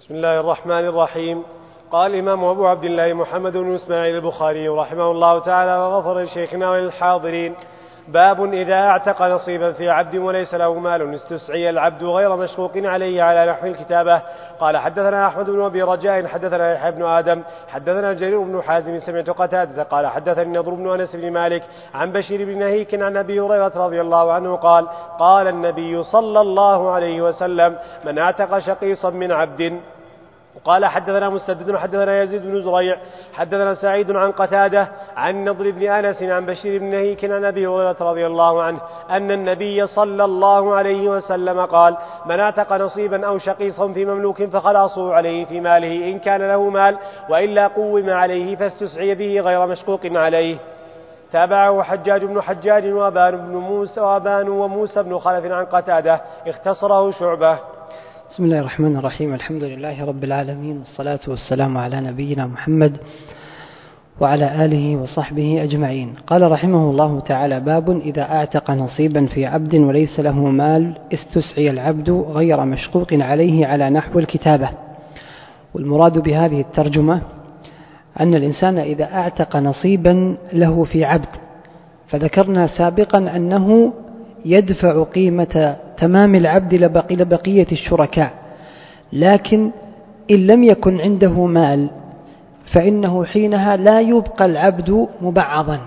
بسم الله الرحمن الرحيم. قال الإمام أبو عبد الله محمد بن إسماعيل البخاري رحمه الله تعالى وغفر لشيخنا وللحاضرين: باب إذا اعتق نصيبا في عبد وليس له مال استسعي العبد غير مشقوق عليه على نحو الكتابة. قال حدثنا أحمد بن أبي رجاء حدثنا يحيى بن آدم حدثنا جرير بن حازم سمعت قتادة قال حدثني نضر بن أنس بن مالك عن بشير بن نهيك عن أبي هريرة رضي الله عنه قال: قال النبي صلى الله عليه وسلم: من اعتق شقيصا من عبد. قال حدثنا مسدد حدثنا يزيد بن زريع حدثنا سعيد عن قتادة عن نضر بن أنس عن بشير بن نهيك عن أبي هريرة رضي الله عنه أن النبي صلى الله عليه وسلم قال: من اعتق نصيبا أو شقيصا في مملوك فخلاصه عليه في ماله إن كان له مال، وإلا قوم عليه فاستسعي به غير مشقوق عليه. تابعه حجاج بن حجاج وأبان وموسى بن خلف عن قتادة، اختصره شعبة. بسم الله الرحمن الرحيم. الحمد لله رب العالمين، والصلاة والسلام على نبينا محمد وعلى آله وصحبه أجمعين. قال رحمه الله تعالى: باب إذا اعتق نصيبا في عبد وليس له مال استسعي العبد غير مشقوق عليه على نحو الكتابة. والمراد بهذه الترجمة أن الإنسان إذا اعتق نصيبا له في عبد، فذكرنا سابقا أنه يدفع قيمة تمام العبد لبقية الشركاء، لكن إن لم يكن عنده مال فإنه حينها لا يبقى العبد مبعضا،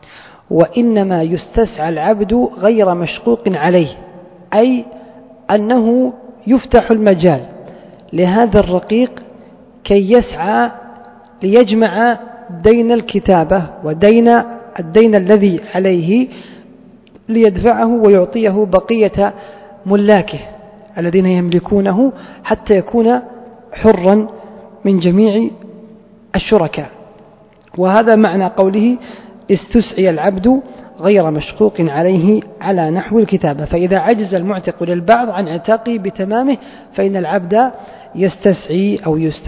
وإنما يستسعى العبد غير مشقوق عليه، أي أنه يفتح المجال لهذا الرقيق كي يسعى ليجمع دين الكتابة ودين الدين الذي عليه ليدفعه ويعطيه بقية ملاكه الذين يملكونه حتى يكون حرا من جميع الشركاء. وهذا معنى قوله: استسعي العبد غير مشقوق عليه على نحو الكتابة. فإذا عجز المعتق للبعض عن اعتاقه بتمامه فإن العبد يستسعي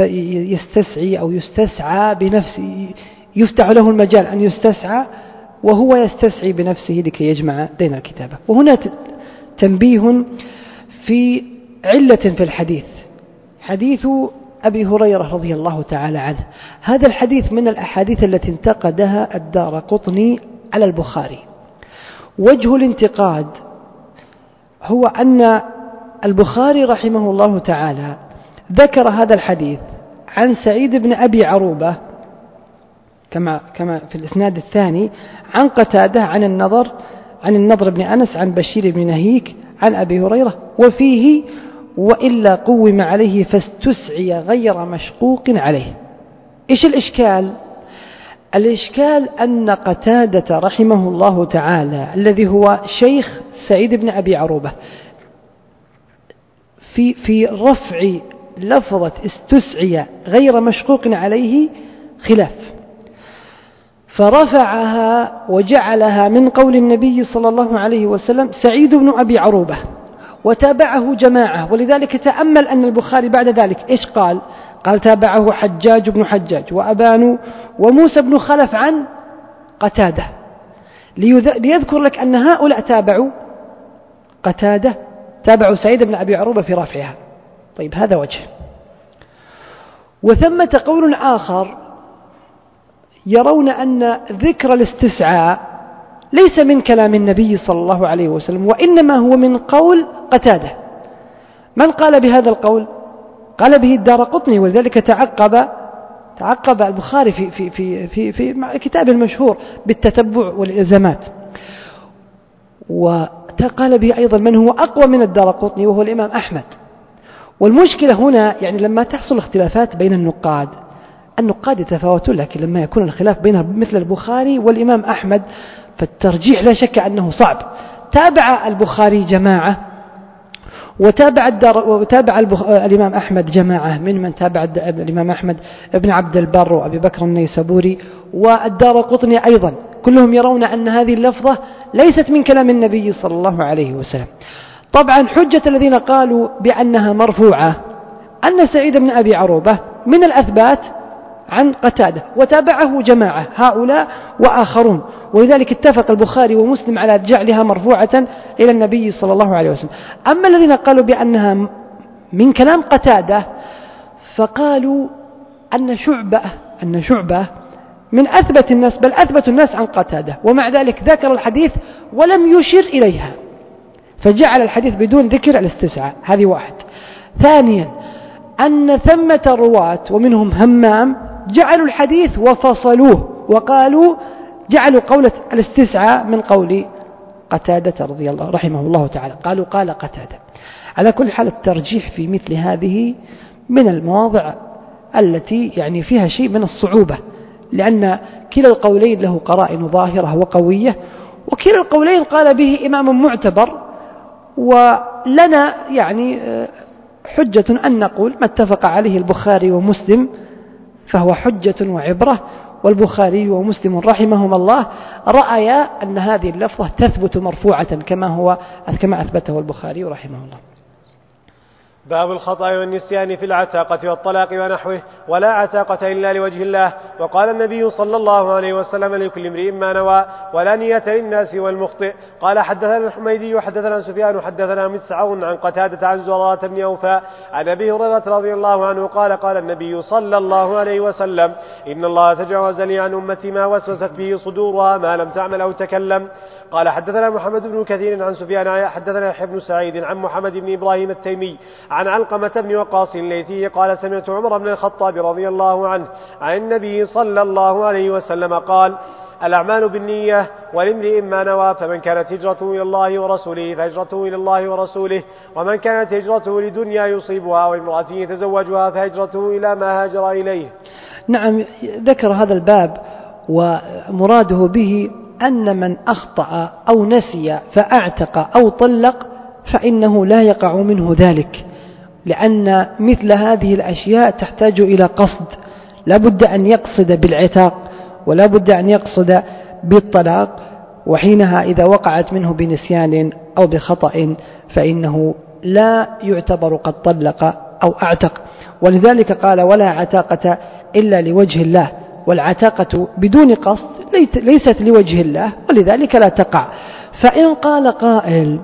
أو يستسعى بنفسه، يفتح له المجال أن يستسعى وهو يستسعي بنفسه لكي يجمع دين الكتابة. وهنا تنبيه في علة في الحديث، حديث أبي هريرة رضي الله تعالى عنه. هذا الحديث من الأحاديث التي انتقدها الدارقطني على البخاري. وجه الانتقاد هو أن البخاري رحمه الله تعالى ذكر هذا الحديث عن سعيد بن أبي عروبة كما في الإسناد الثاني، عن قتادة عن النضر بن أنس عن بشير بن نهيك عن أبي هريرة، وفيه: وإلا قوم عليه فاستسعي غير مشقوق عليه. إيش الإشكال؟ الإشكال أن قتادة رحمه الله تعالى الذي هو شيخ سعيد بن أبي عروبة في رفع لفظة استسعي غير مشقوق عليه خلاف، فرفعها وجعلها من قول النبي صلى الله عليه وسلم سعيد بن أبي عروبة، وتابعه جماعة. ولذلك تأمل أن البخاري بعد ذلك إيش قال؟ تابعه حجاج بن حجاج وأبان وموسى بن خلف عن قتادة، ليذكر لك أن هؤلاء تابعوا قتادة، تابعوا سعيد بن أبي عروبة في رفعها. طيب، هذا وجه. وثمة قول آخر يرون أن ذكر الاستسعاء ليس من كلام النبي صلى الله عليه وسلم، وإنما هو من قول قتادة. من قال بهذا القول؟ قال به الدارقطني، ولذلك تعقب البخاري في كتابه المشهور بالتتبع والإلزامات. وقال به أيضا من هو أقوى من الدارقطني وهو الإمام أحمد. والمشكلة هنا يعني لما تحصل اختلافات بين النقاد يتفاوتون، لكن لما يكون الخلاف بين مثل البخاري والإمام أحمد فالترجيح لا شك أنه صعب. تابع البخاري جماعة، وتابع الإمام أحمد جماعة من تابع الإمام أحمد ابن عبد البر وأبي بكر النيسابوري والدارقطني أيضا، كلهم يرون أن هذه اللفظة ليست من كلام النبي صلى الله عليه وسلم. طبعا حجة الذين قالوا بأنها مرفوعة أن سعيد بن أبي عروبة من الأثبات عن قتادة، وتابعه جماعة هؤلاء وآخرون، ولذلك اتفق البخاري ومسلم على جعلها مرفوعة إلى النبي صلى الله عليه وسلم. أما الذين قالوا بأنها من كلام قتادة فقالوا أن شعبة من أثبت الناس، بل أثبت الناس عن قتادة، ومع ذلك ذكر الحديث ولم يشر إليها، فجعل الحديث بدون ذكر الاستسعاء. هذه واحد. ثانيا أن ثمة رواة ومنهم همام جعلوا الحديث وفصلوه وقالوا جعلوا قولة الاستسعاء من قول قتادة رضي الله رحمه الله تعالى، قالوا قال قتادة. على كل حال الترجيح في مثل هذه من المواضع التي يعني فيها شيء من الصعوبة، لأن كلا القولين له قرائن ظاهرة وقوية، وكلا القولين قال به إمام معتبر، ولنا يعني حجة أن نقول ما اتفق عليه البخاري ومسلم فهو حجة وعبرة، والبخاري ومسلم رحمهما الله رأيا أن هذه اللفظة تثبت مرفوعة كما أثبته البخاري رحمه الله. باب الخطأ والنسيان في العتاقة والطلاق ونحوه، ولا عتاقة إلا لوجه الله. وقال النبي صلى الله عليه وسلم لكل امرئ ما نوى، ولا نية للناس والمخطئ. قال حدثنا الحميدي وحدثنا سفيان وحدثنا مسعون عن قتادة عن زرارة بن أوفى عن أبي هريرة رضي الله عنه قال قال النبي صلى الله عليه وسلم إن الله تجاوز لي عن أمتي ما وسوست به صدورها ما لم تعمل أو تكلم. قال حدثنا محمد بن كثير عن سفيان حدثنا يحيى بن سعيد عن محمد بن إبراهيم التيمي عن علقمة بن وقاص الليثي قال سمعت عمر بن الخطاب رضي الله عنه عن النبي صلى الله عليه وسلم قال الأعمال بالنية ولامرئ ما نوى، فمن كانت هجرته إلى الله ورسوله فهجرته إلى الله ورسوله، ومن كانت هجرته لدنيا يصيبها وامرأة يتزوجها فهجرته إلى ما هاجر إليه. نعم، ذكر هذا الباب ومراده به أن من أخطأ أو نسي فأعتق أو طلق فإنه لا يقع منه ذلك، لأن مثل هذه الأشياء تحتاج إلى قصد، لا بد أن يقصد بالعتاق ولا بد أن يقصد بالطلاق، وحينها إذا وقعت منه بنسيان أو بخطأ فإنه لا يعتبر قد طلق أو أعتق. ولذلك قال ولا عتاقة إلا لوجه الله، والعتاقة بدون قصد ليست لوجه الله ولذلك لا تقع. فإن قال قائل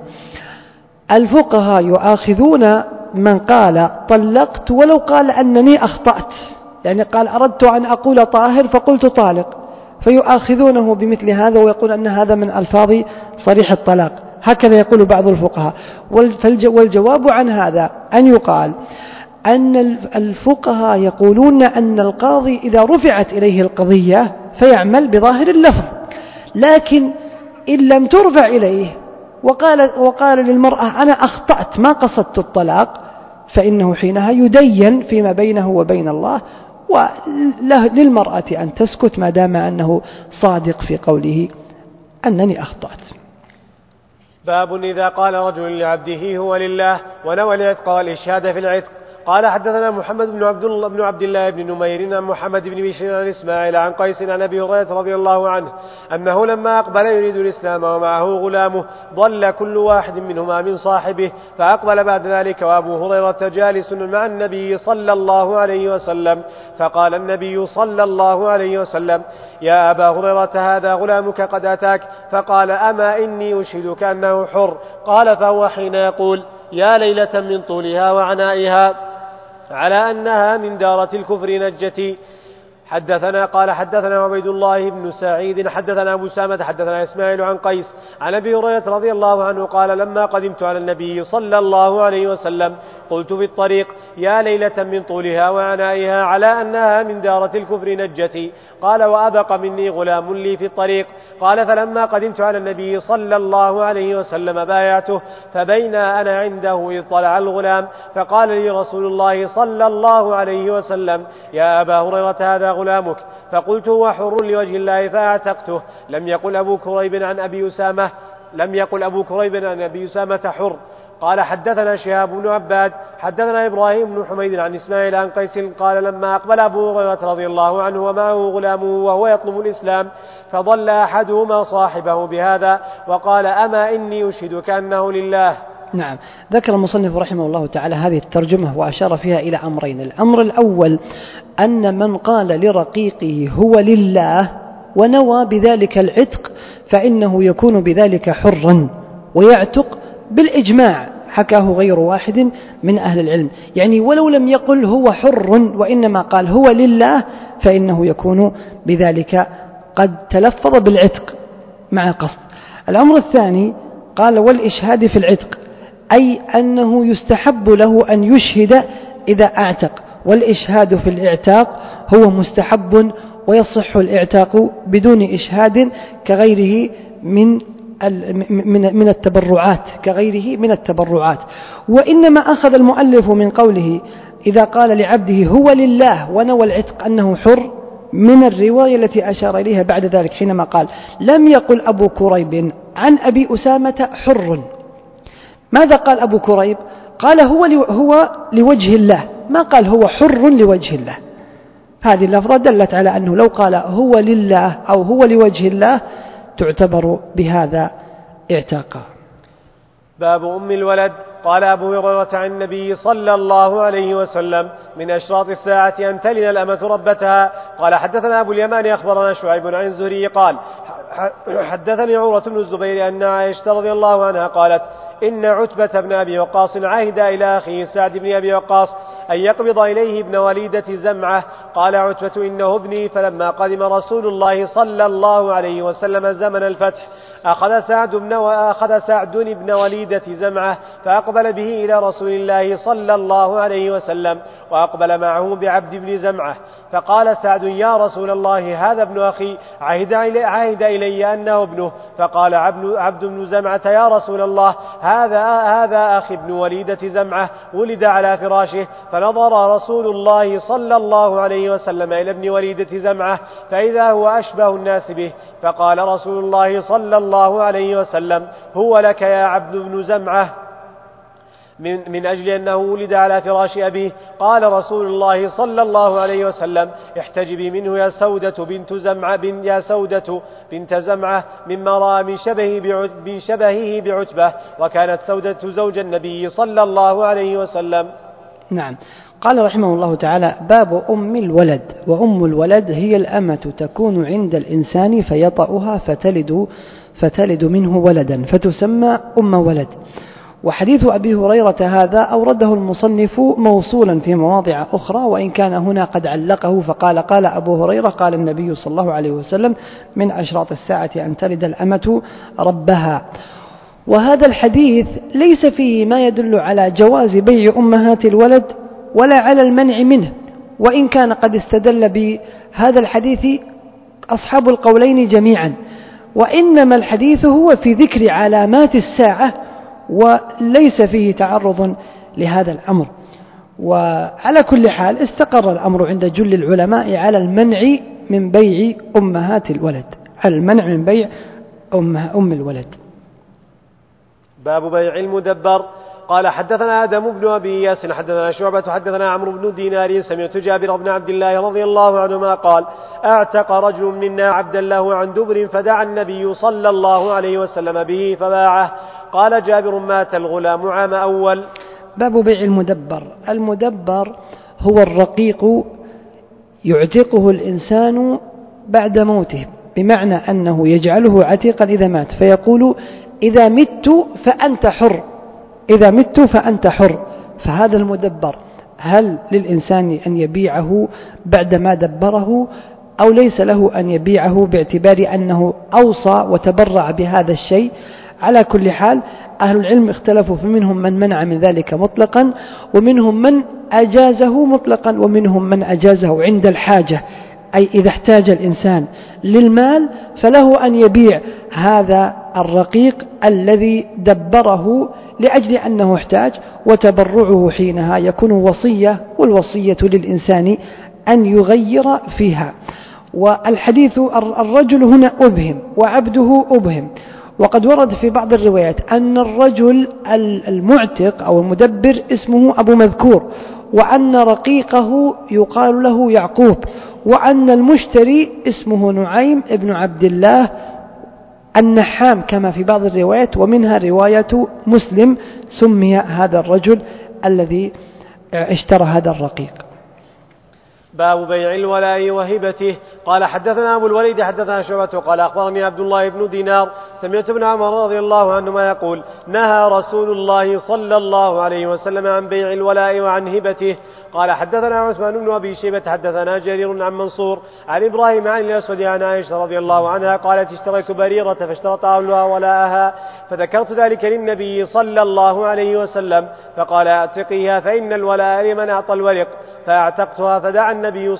الفقهاء يؤاخذون من قال طلقت ولو قال أنني أخطأت، يعني قال أردت أن أقول طاهر فقلت طالق، فيؤاخذونه بمثل هذا ويقول أن هذا من ألفاظ صريح الطلاق، هكذا يقول بعض الفقهاء. والجواب عن هذا أن يقال أن الفقهاء يقولون أن القاضي إذا رفعت إليه القضية فيعمل بظاهر اللفظ، لكن إن لم ترفع إليه وقال للمرأة أنا أخطأت ما قصدت الطلاق، فإنه حينها يدين فيما بينه وبين الله، وللمرأة أن تسكت ما دام أنه صادق في قوله أنني أخطأت. باب إذا قال رجل لعبده هو لله ونوى العتق والإشهاد في العتق. قال حدثنا محمد بن عبد الله بن نمير عن محمد بن بشير عن إسماعيل عن قيس عن أبي هريرة رضي الله عنه أنه لما أقبل يريد الإسلام ومعه غلامه ضل كل واحد منهما من صاحبه، فأقبل بعد ذلك وأبو هريرة جالس مع النبي صلى الله عليه وسلم، فقال النبي صلى الله عليه وسلم يا أبا هريرة هذا غلامك قد أتاك، فقال أما إني أشهدك أنه حر. قال فهو حين يقول يا ليلة من طولها وعنائها على أنها من دارة الكفر نجتي. قال حدثنا عبيد الله بن سعيد حدثنا أبو سامة حدثنا إسماعيل عن قيس عن أبي هريرة رضي الله عنه قال لما قدمت على النبي صلى الله عليه وسلم قلت في الطريق يا ليلة من طولها وعنائها على أنها من دارة الكفر نجتي. قال وأبق مني غلام لي في الطريق. قال فلما قدمت على النبي صلى الله عليه وسلم بايعته، فبينا أنا عنده إذ طلع الغلام، فقال لي رسول الله صلى الله عليه وسلم يا أبا هريرة هذا غلامك، فقلت هو حر لوجه الله فأعتقته. لم يقل أبو كريب عن أبي أسامة حر. قال حدثنا شهاب بن عباد حدثنا إبراهيم بن حميد عن إسماعيل عن قيس قال لما أقبل أبو هريرة رضي الله عنه ومعه غلامه وهو يطلب الإسلام، فضل أحدهما صاحبه بهذا وقال أما إني أشهدك أنه لله. نعم، ذكر المصنف رحمه الله تعالى هذه الترجمة وأشار فيها إلى أمرين. الأمر الأول أن من قال لرقيقه هو لله ونوى بذلك العتق فإنه يكون بذلك حرا ويعتق بالإجماع حكاه غير واحد من أهل العلم. يعني ولو لم يقل هو حر وإنما قال هو لله فإنه يكون بذلك قد تلفظ بالعتق مع قصد. الأمر الثاني قال والإشهاد في العتق، أي أنه يستحب له أن يشهد إذا أعتق، والإشهاد في الإعتاق هو مستحب ويصح الإعتاق بدون إشهاد كغيره من التبرعات. وإنما أخذ المؤلف من قوله إذا قال لعبده هو لله ونوى العتق أنه حر من الرواية التي أشار إليها بعد ذلك حينما قال لم يقل أبو كريب عن أبي أسامة حر. ماذا قال أبو كريب؟ قال هو لوجه الله، ما قال هو حر لوجه الله. هذه اللفظة دلت على أنه لو قال هو لله أو هو لوجه الله تعتبر بهذا اعتاقا. باب أم الولد. قال أبو هريرة عن النبي صلى الله عليه وسلم من أشراط الساعة أن تلد الأمة ربتها. قال حدثنا أبو اليمان أخبرنا شعيب عن الزهري قال حدثني عروة بن الزبير أن عائشة رضي الله عنها قالت إن عتبة بن أبي وقاص عهد إلى أخيه سعد بن أبي وقاص أن يقبض إليه ابن وليدة زمعة. قال عتبة إنه ابني. فلما قدم رسول الله صلى الله عليه وسلم زمن الفتح أخذ سعد بن وليدة زمعة فأقبل به إلى رسول الله صلى الله عليه وسلم وأقبل معه بعبد بن زمعة. فقال سعد يا رسول الله هذا ابن أخي عهد إلي أنه ابنه. فقال عبد بن زمعة يا رسول الله هذا أخي ابن وليدة زمعة ولد على فراشه. فنظر رسول الله صلى الله عليه وسلم إلى ابن وليدة زمعة فإذا هو أشبه الناس به. فقال رسول الله صلى الله عليه وسلم هو لك يا عبد بن زمعة من أجل أنه ولد على فراش أبيه. قال رسول الله صلى الله عليه وسلم احتجبي منه يا سودة بنت زمعة مما رأى من شبهه بعتبة، وكانت سودة زوج النبي صلى الله عليه وسلم. نعم. قال رحمه الله تعالى باب أم الولد. وأم الولد هي الأمة تكون عند الإنسان فيطأها فتلد منه ولدا فتسمى أم ولد. وحديث أبي هريرة هذا أورده المصنف موصولا في مواضع أخرى، وإن كان هنا قد علقه فقال قال أبو هريرة قال النبي صلى الله عليه وسلم من أشراط الساعة أن تلد الأمة ربها. وهذا الحديث ليس فيه ما يدل على جواز بيع أمهات الولد ولا على المنع منه، وإن كان قد استدل بهذا الحديث أصحاب القولين جميعا، وإنما الحديث هو في ذكر علامات الساعة وليس فيه تعرض لهذا الأمر. وعلى كل حال استقر الأمر عند جل العلماء على المنع من بيع أمهات الولد، على المنع من بيع أم الولد. باب بيع المدبر. قال حدثنا آدم بن أبي إياس حدثنا شعبة حدثنا عمرو بن دينار سمعت جابر بن عبد الله رضي الله عنهما قال اعتق رجل منا عبدا له عن دبر فدعا النبي صلى الله عليه وسلم به فباعه. قال جابر مات الغلام عام أول. باب بيع المدبر. المدبر هو الرقيق يعتقه الإنسان بعد موته، بمعنى أنه يجعله عتيقا إذا مات فيقول إذا مت فأنت حر، إذا مت فأنت حر. فهذا المدبر هل للإنسان أن يبيعه بعدما دبره أو ليس له أن يبيعه باعتبار أنه أوصى وتبرع بهذا الشيء؟ على كل حال أهل العلم اختلفوا، فمنهم من منع من ذلك مطلقا، ومنهم من أجازه مطلقا، ومنهم من أجازه عند الحاجة، أي إذا احتاج الإنسان للمال فله أن يبيع هذا الرقيق الذي دبره لأجل أنه احتاج، وتبرعه حينها يكون وصية، والوصية للإنسان أن يغير فيها. والحديث الرجل هنا أبهم وعبده أبهم، وقد ورد في بعض الروايات أن الرجل المعتق أو المدبر اسمه أبو مذكور، وأن رقيقه يقال له يعقوب، وأن المشتري اسمه نعيم ابن عبد الله النحام كما في بعض الروايات، ومنها رواية مسلم سمي هذا الرجل الذي اشترى هذا الرقيق. باب بيع الولاء وهبته. قال حدثنا أبو الوليد حدثنا شعبة قال أخبرني عبد الله بن دينار سمعت ابن عمر رضي الله عنهما يقول: نهى رسول الله صلى الله عليه وسلم عن بيع الولاء وعن هبته. قال حدثنا عثمان بن أبي شيبة حدثنا جرير عن منصور عن إبراهيم عن الأسود عن عائشة رضي الله عنها قالت: اشتريت بريرة فاشترط أهلها ولاءها، فذكرت ذلك للنبي صلى الله عليه وسلم فقال: اعتقيها فإن الولاء لمن أعطى الورق، فاعتقتها فدعاها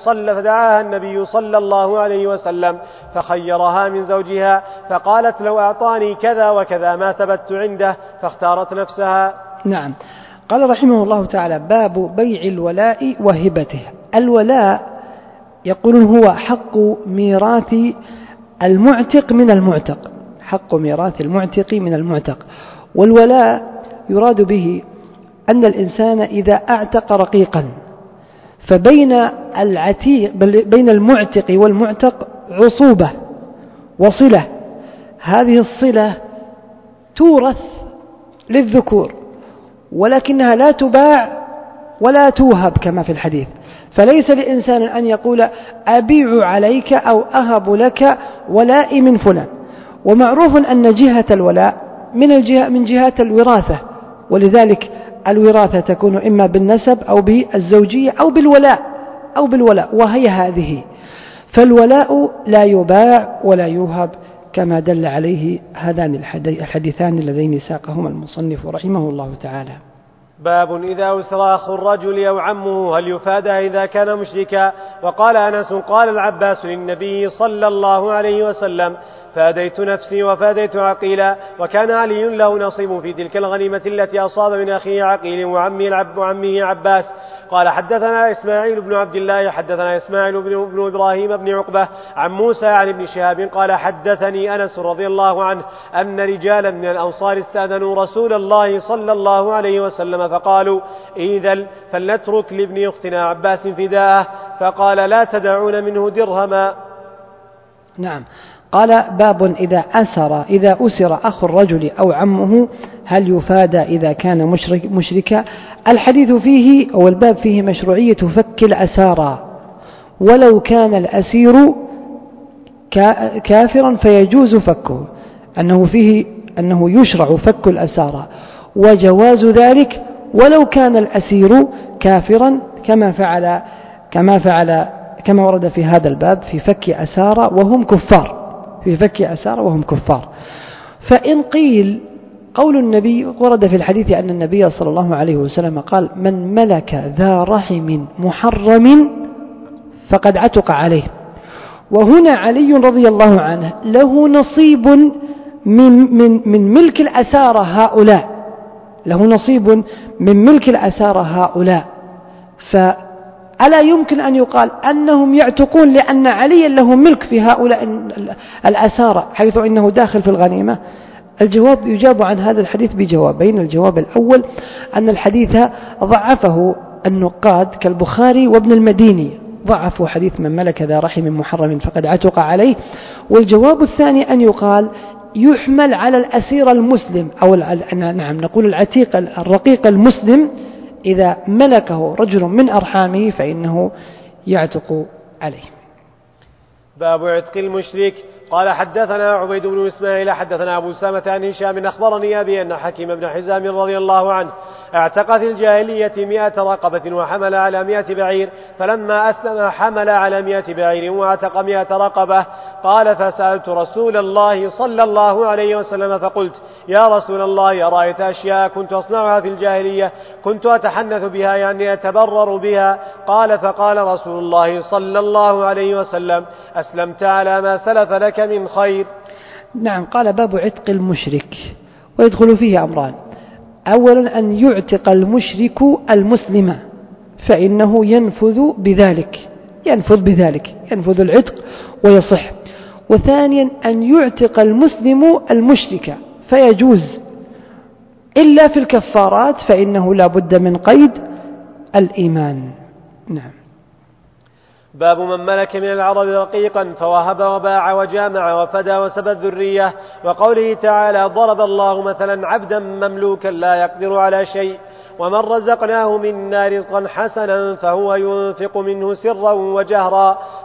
النبي صلى الله عليه وسلم فخيرها من زوجها، فقالت: لو أعطاني كذا وكذا ما ثبت عنده، فاختارت نفسها. نعم. قال رحمه الله تعالى: باب بيع الولاء وهبته. الولاء يقولون هو حق ميراث المعتق من المعتق، حق ميراث المعتق من المعتق. والولاء يراد به أن الإنسان إذا أعتق رقيقا فبين بين المعتق والمعتق عصوبة وصلة، هذه الصلة تورث للذكور ولكنها لا تباع ولا توهب كما في الحديث، فليس لإنسان أن يقول: أبيع عليك أو أهب لك ولائي من فلان. ومعروف أن جهة الولاء من جهات الوراثة، ولذلك الوراثة تكون إما بالنسب أو بالزوجية أو بالولاء وهي هذه. فالولاء لا يباع ولا يوهب كما دل عليه هذان الحديثان اللذين ساقهما المصنف رحمه الله تعالى. باب إذا أسرى أخو الرجل أو عمه هل يفادى إذا كان مشركا؟ وقال أنس: قال العباس للنبي صلى الله عليه وسلم: فاديت نفسي وفاديت عقيلا. وكان علي له نصيب في تلك الغنيمة التي أصاب من أخيه عقيل وعمه عباس. قال حدثنا إسماعيل بن عبد الله حدثنا إسماعيل بن إبراهيم بن عقبة عن موسى عن ابن شهاب قال: حدثني أنس رضي الله عنه أن رجالا من الأنصار استأذنوا رسول الله صلى الله عليه وسلم فقالوا: إذن فلنترك لابن أختنا عباس فداءه، فقال: لا تدعون منه درهما. نعم. قال: باب إذا أسر أخو الرجل أو عمه هل يفادى إذا كان مشركا. الحديث فيه أو الباب فيه مشروعية فك الأسارى، ولو كان الأسير كافرا فيجوز فكه، أنه يشرع فك الأسارى، وجواز ذلك ولو كان الأسير كافرا كما ورد في هذا الباب في فك أسارى وهم كفار. فإن قيل قول النبي ورد في الحديث أن النبي صلى الله عليه وسلم قال: من ملك ذا رحم محرم فقد عتق عليه. وهنا علي رضي الله عنه له نصيب من ملك الأسارى هؤلاء، فألا يمكن أن يقال أنهم يعتقون لأن عليا له ملك في هؤلاء الأسارى حيث إنه داخل في الغنيمة؟ الجواب يجاب عن هذا الحديث بجوابين. الجواب الأول أن الحديث ضعفه النقاد كالبخاري وابن المديني، ضعفوا حديث من ملك ذا رحم محرم فقد عتق عليه. والجواب الثاني أن يقال يحمل على الأسير المسلم أو نقول العتيق الرقيق المسلم، إذا ملكه رجل من أرحامه فإنه يعتق عليه. باب عتق المشرك. قال حدثنا عبيد بن إسماعيل حدثنا أبو سامة عن هشام أخبرني أبي أن حكيم بن حزام رضي الله عنه اعتق في الجاهلية 100 رقبة وحمل على 100 بعير، فلما أسلم حمل على 100 بعير واعتق 100 رقبة. قال: فسألت رسول الله صلى الله عليه وسلم فقلت: يا رسول الله، أرأيت أشياء كنت أصنعها في الجاهلية كنت أتحنث بها، يعني أتبرر بها؟ فقال رسول الله صلى الله عليه وسلم: أسلمت على ما سلف لك من خير. نعم. قال: باب عتق المشرك، ويدخل فيه أمران: أولا أن يعتق المشرك المسلم فإنه ينفذ العتق ويصح. وثانيا أن يعتق المسلم المشرك فيجوز، إلا في الكفارات فإنه لا بد من قيد الإيمان. نعم. باب من ملك من العرب رقيقا فوهب وباع وجامع وفدى وسبى الذرية. وقوله تعالى: ضرب الله مثلا عبدا مملوكا لا يقدر على شيء، ومن رزقناه منا رزقا حسنا فهو ينفق منه سرا وجهرا،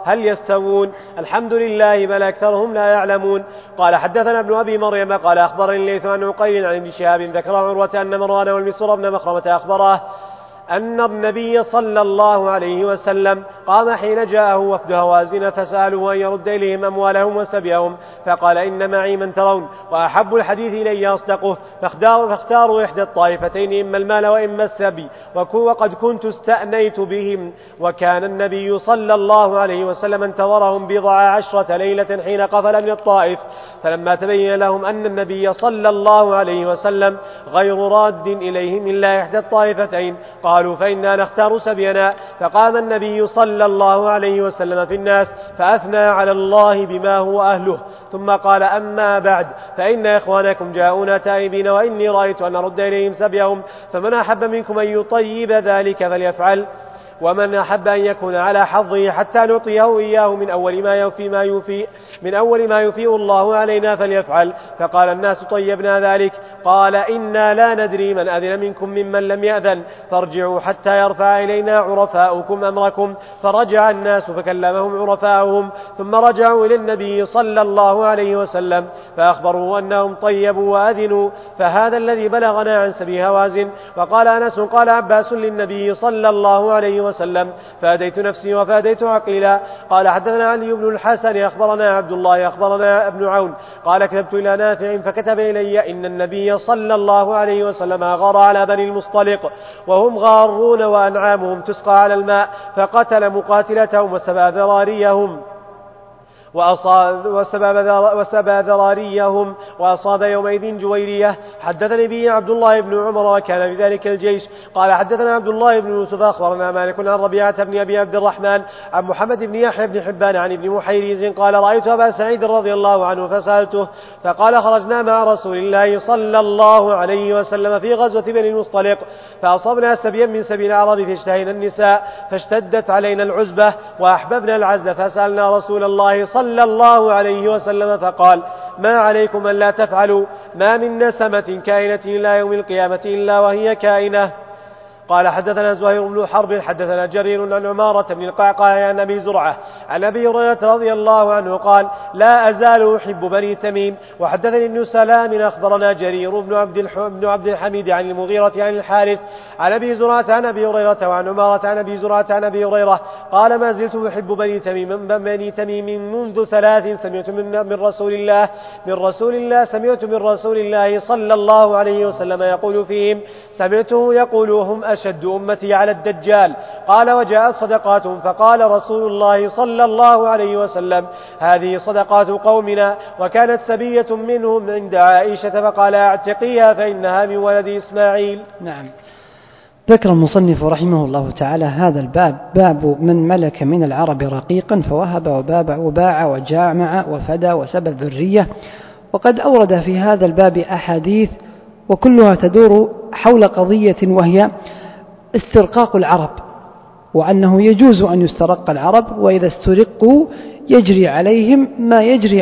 هل يستوون؟ الحمد لله بل أكثرهم لا يعلمون. قال حدثنا ابن أبي مريم قال أخبرني الليث عن عقيل عن ابن شهاب ذكر عروة أن مروان والمسور بن مخرمة أخبره أن النبي صلى الله عليه وسلم قام حين جاءه وفد هوازن فسألوه أن يرد إليهم أموالهم وسبيهم، فقال إن معي من ترون وأحب الحديث إلي أصدقه، فاختاروا إحدى الطائفتين إما المال وإما السبي، وقد كنت استأنيت بهم. وكان النبي صلى الله عليه وسلم انتظرهم 12 ليلة حين قفل من الطائف، فلما تبين لهم أن النبي صلى الله عليه وسلم غير راد إليهم إلا إحدى الطائفتين قالوا فإنا نختار سبينا. فقام النبي صلى الله عليه وسلم في الناس فأثنى على الله بما هو أهله، ثم قال أما بعد فإن إخوانكم جاءونا تائبين وإني رأيت أن أرد إليهم سبيهم، فمن أحب منكم أن يطيب ذلك فليفعل، ومن أحب أن يكون على حظه حتى نعطيه إياه من أول ما يفيء الله علينا فليفعل. فقال الناس طيبنا ذلك. قال إنا لا ندري من أذن منكم ممن لم يأذن، فارجعوا حتى يرفع إلينا عرفاؤكم أمركم. فرجع الناس فكلمهم عرفاؤهم، ثم رجعوا إلى النبي صلى الله عليه وسلم فأخبروا أنهم طيبوا وأذنوا، فهذا الذي بلغنا عن سبي هوازن. وقال أنس قال عباس للنبي صلى الله عليه وسلم فأديت نفسي وفاديت عقيلا. قال حدثنا علي بن الحسن أخبرنا عبد الله أخبرنا ابن عون قال كتبت إلى نافع فكتب إلي إن النبي صلى الله عليه وسلم غار على بني المصطلق وهم غارون وأنعامهم تسقى على الماء، فقتل مقاتلتهم وسبى ذراريهم وأصاب يومئذ جويرية. حدثني به عبد الله بن عمر وكان بذلك الجيش. قال حدثنا عبد الله بن يوسف أخبرنا مالك عن ربيعة بن أبي عبد الرحمن عن محمد بن يحيى بن حبان عن ابن محيريز قال رأيت أبا سعيد رضي الله عنه فسألته فقال خرجنا مع رسول الله صلى الله عليه وسلم في غزوة بني المصطلق فأصبنا سبيا من سبيل العرب فاشتهينا النساء فاشتدت علينا العزبة وأحببنا العزل، فسألنا رسول الله صلى الله عليه وسلم فقال ما عليكم أن لا تفعلوا، ما من نسمة كائنة إلى يوم القيامة إلا وهي كائنة. قال حدثنا زهير بن حرب حدثنا جرير عن عمارة بن القعقاع عن أبي زرعة عن أبي هريرة رضي الله عنه قال لا أزال أحب بني تميم. وحدثني ابن سلام أخبرنا جرير بن عبد الحميد عن المغيرة عن الحارث عن أبي زرعة عن أبي هريرة وعن عمارة عن أبي زرعة عن أبي هريرة قال ما زلت أحب بني تميم منذ 3 سمعت من رسول الله صلى الله عليه وسلم يقول فيهم سمعته يقول هم أشد أمتي على الدجال. قال وجاءت صدقاتهم فقال رسول الله صلى الله عليه وسلم هذه صدقات قومنا، وكانت سبية منهم عند عائشة فقال اعتقيها فإنها من ولد إسماعيل. نعم. ذكر المصنف رحمه الله تعالى هذا الباب باب من ملك من العرب رقيقا فوهب وباع وجامع وفدى وسبى الذرية. وقد أورد في هذا الباب أحاديث وكلها تدور حول قضية وهي استرقاق العرب، وأنه يجوز أن يسترق العرب، وإذا استرقوا يجري عليهم ما يجري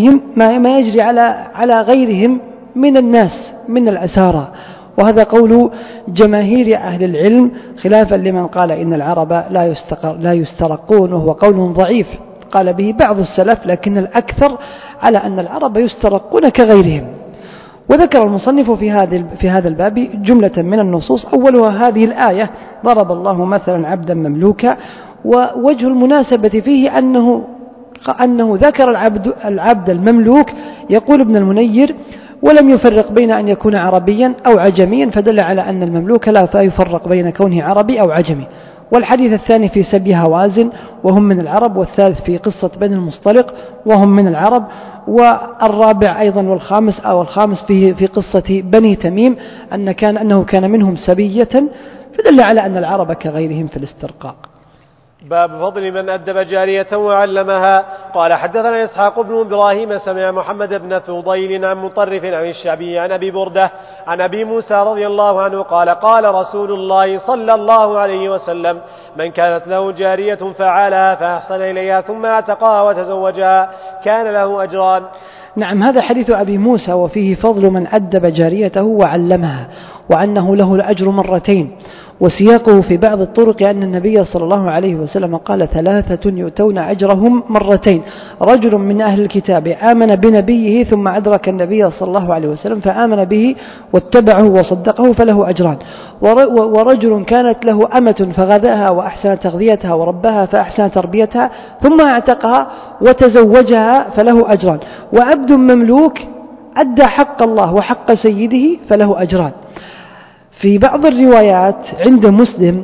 على غيرهم من الناس من الأسارى. وهذا قول جماهير أهل العلم خلافا لمن قال إن العرب لا يسترقون، وهو قول ضعيف قال به بعض السلف، لكن الأكثر على أن العرب يسترقون كغيرهم. وذكر المصنف في هذا الباب جملة من النصوص، أولها هذه الآية ضرب الله مثلا عبدا مملوكا، ووجه المناسبة فيه أنه ذكر العبد المملوك. يقول ابن المنير ولم يفرق بين أن يكون عربيا أو عجميا، فدل على أن المملوك لا يفرق بين كونه عربي أو عجمي. والحديث الثاني في سبي هوازن وهم من العرب، والثالث في قصة بني المصطلق وهم من العرب، والرابع أيضا والخامس في قصة بني تميم أنه كان منهم سبية، فدل على أن العرب كغيرهم في الاسترقاق. باب فضل من أدب جارية وعلمها. قال حدثنا إسحاق بن إبراهيم سمع محمد بن فضيل عن مطرف عن الشعبي عن أبي بردة عن أبي موسى رضي الله عنه قال قال رسول الله صلى الله عليه وسلم من كانت له جارية فعالها فأحسن إليها ثم اعتقاها وتزوجها كان له أجران. نعم، هذا حديث أبي موسى وفيه فضل من أدب جاريته وعلمها. وأنه له الأجر مرتين. وسياقه في بعض الطرق أن النبي صلى الله عليه وسلم قال 3 يؤتون أجرهم مرتين: رجل من أهل الكتاب آمن بنبيه ثم أدرك النبي صلى الله عليه وسلم فآمن به واتبعه وصدقه فله أجران، ورجل كانت له أمة فغذاها وأحسن تغذيتها وربها فأحسن تربيتها ثم اعتقها وتزوجها فله أجران، وعبد مملوك أدى حق الله وحق سيده فله أجران. في بعض الروايات عند مسلم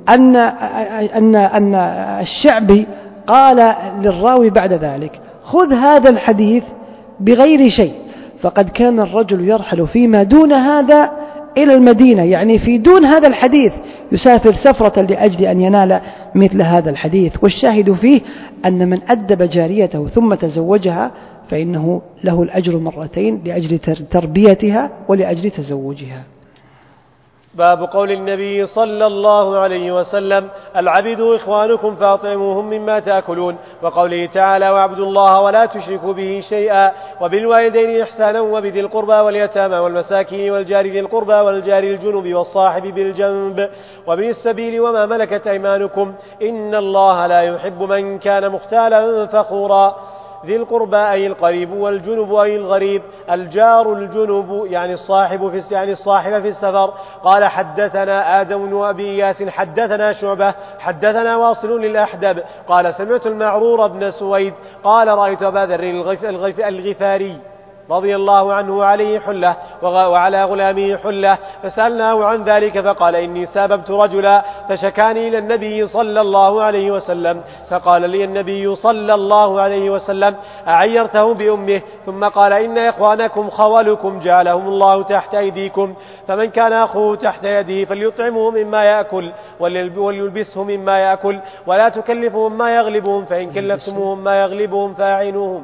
أن الشعبي قال للراوي بعد ذلك: خذ هذا الحديث بغير شيء، فقد كان الرجل يرحل فيما دون هذا إلى المدينة، يعني في دون هذا الحديث يسافر سفرة لأجل أن ينال مثل هذا الحديث. والشاهد فيه أن من أدب جاريته ثم تزوجها فإنه له الأجر مرتين لأجل تربيتها ولأجل تزوجها. باب قول النبي صلى الله عليه وسلم: العبيد إخوانكم فأطعموهم مما تأكلون، وقوله تعالى: واعبدوا الله ولا تشركوا به شيئا، وبالوالدين إحسانا، وبذي القربى واليتامى والمساكين والجار ذي القربى والجار الجنب والصاحب بالجنب وابن السبيل وما ملكت أيمانكم، إن الله لا يحب من كان مختالا فخورا. ذي القربى أي القريب، والجنب أي الغريب، الجار الجنب يعني الصاحب في السفر. قال: حدثنا آدم وأبي إياس حدثنا شعبة حدثنا واصل للأحدب قال: سمعت المعرور بن سويد قال: رأيت أبا ذر الغفاري رضي الله عنه عليه حلة وعلى غلامه حلة، فسألناه عن ذلك فقال: إني ساببت رجلا فشكاني إلى النبي صلى الله عليه وسلم، فقال لي النبي صلى الله عليه وسلم: أعيرته بأمه؟ ثم قال: إن إخوانكم خولكم جعلهم الله تحت أيديكم، فمن كان أخوه تحت يده فليطعمه مما يأكل وليلبسه مما يأكل، ولا تكلفهم ما يغلبهم، فإن كلفتموهم ما يغلبهم فأعينوهم.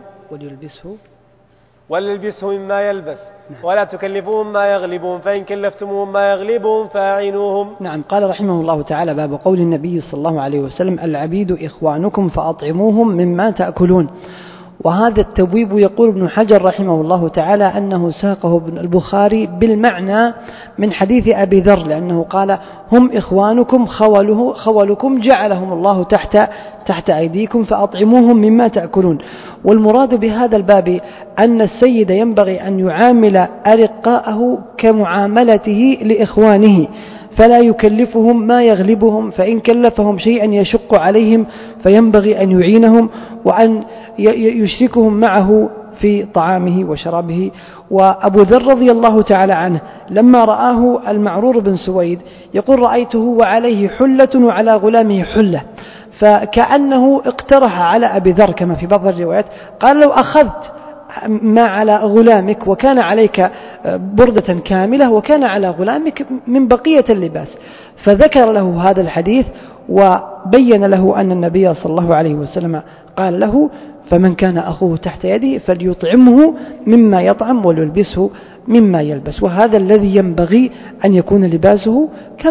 وليلبسه مما يلبس، ولا تكلفوهم ما يغلبهم، فإن كلفتموهم ما يغلبهم فأعينوهم. نعم. قال رحمه الله تعالى: باب قول النبي صلى الله عليه وسلم: العبيد إخوانكم فأطعموهم مما تأكلون. وهذا التبويب يقول ابن حجر رحمه الله تعالى أنه ساقه ابن البخاري بالمعنى من حديث أبي ذر، لأنه قال: هم إخوانكم خولكم جعلهم الله تحت أيديكم فأطعموهم مما تأكلون. والمراد بهذا الباب أن السيد ينبغي أن يعامل أرقاءه كمعاملته لإخوانه، فلا يكلفهم ما يغلبهم، فإن كلفهم شيئا يشق عليهم فينبغي أن يعينهم وأن يشركهم معه في طعامه وشرابه. وأبو ذر رضي الله تعالى عنه لما رآه المعرور بن سويد يقول: رأيته وعليه حلة وعلى غلامه حلة، فكأنه اقترح على أبي ذر كما في بعض الروايات، قال: لو أخذت ما على غلامك وكان عليك بردة كاملة وكان على غلامك من بقية اللباس. فذكر له هذا الحديث وبين له أن النبي صلى الله عليه وسلم قال له: فمن كان أخوه تحت يده فليطعمه مما يطعم وليلبسه مما يلبس. وهذا الذي ينبغي أن يكون لباسه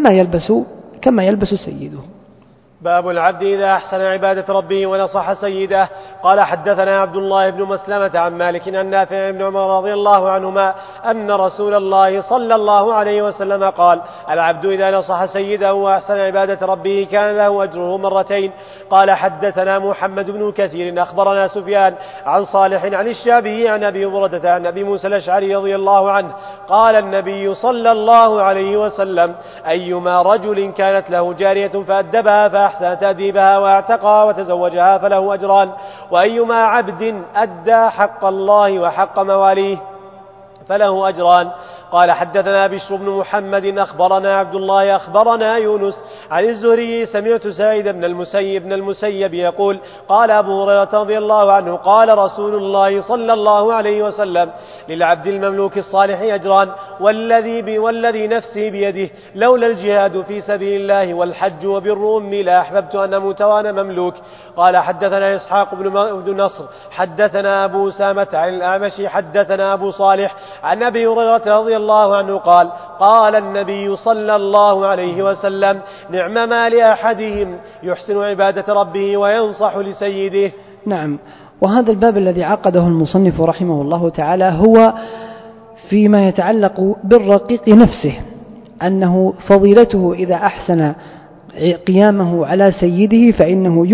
كما يلبس سيده. باب العبد إذا أحسن عبادة ربه ونصح سيده. قال: حدثنا عبد الله بن مسلمة عن مالك عن نافع بن عمر رضي الله عنهما أن رسول الله صلى الله عليه وسلم قال: العبد إذا نصح سيده وأحسن عبادة ربه كان له أجره مرتين. قال: حدثنا محمد بن كثير أخبرنا سفيان عن صالح عن الشعبي عن أبي بردة عن أبي موسى الأشعري رضي الله عنه قال النبي صلى الله عليه وسلم: أيما رجل كانت له جارية فأدبها فأحسن تأديبها واعتقها وتزوجها فله أجران، وأيما عبد أدى حق الله وحق مواليه فله أجران. قال: حدثنا بشر بن محمد أخبرنا عبد الله أخبرنا يونس عن الزهري سمعت سعيد بن المسيب يقول: قال أبو هريرة رضي الله عنه: قال رسول الله صلى الله عليه وسلم: للعبد المملوك الصالح أجران، والذي نفسي بيده لولا الجهاد في سبيل الله والحج وبر أمي لأحببت أن أموت وأنا مملوك. قال: حدثنا إسحاق بن نصر حدثنا أبو سامة عن الأعمش حدثنا أبو صالح عن أبي هريرة رضي الله عنه قال: قال النبي صلى الله عليه وسلم: نعم ما لأحدهم يحسن عبادة ربه وينصح لسيده. نعم. وهذا الباب الذي عقده المصنف رحمه الله تعالى هو فيما يتعلق بالرقيق نفسه، أنه فضيلته إذا أحسن قيامه على سيده فإنه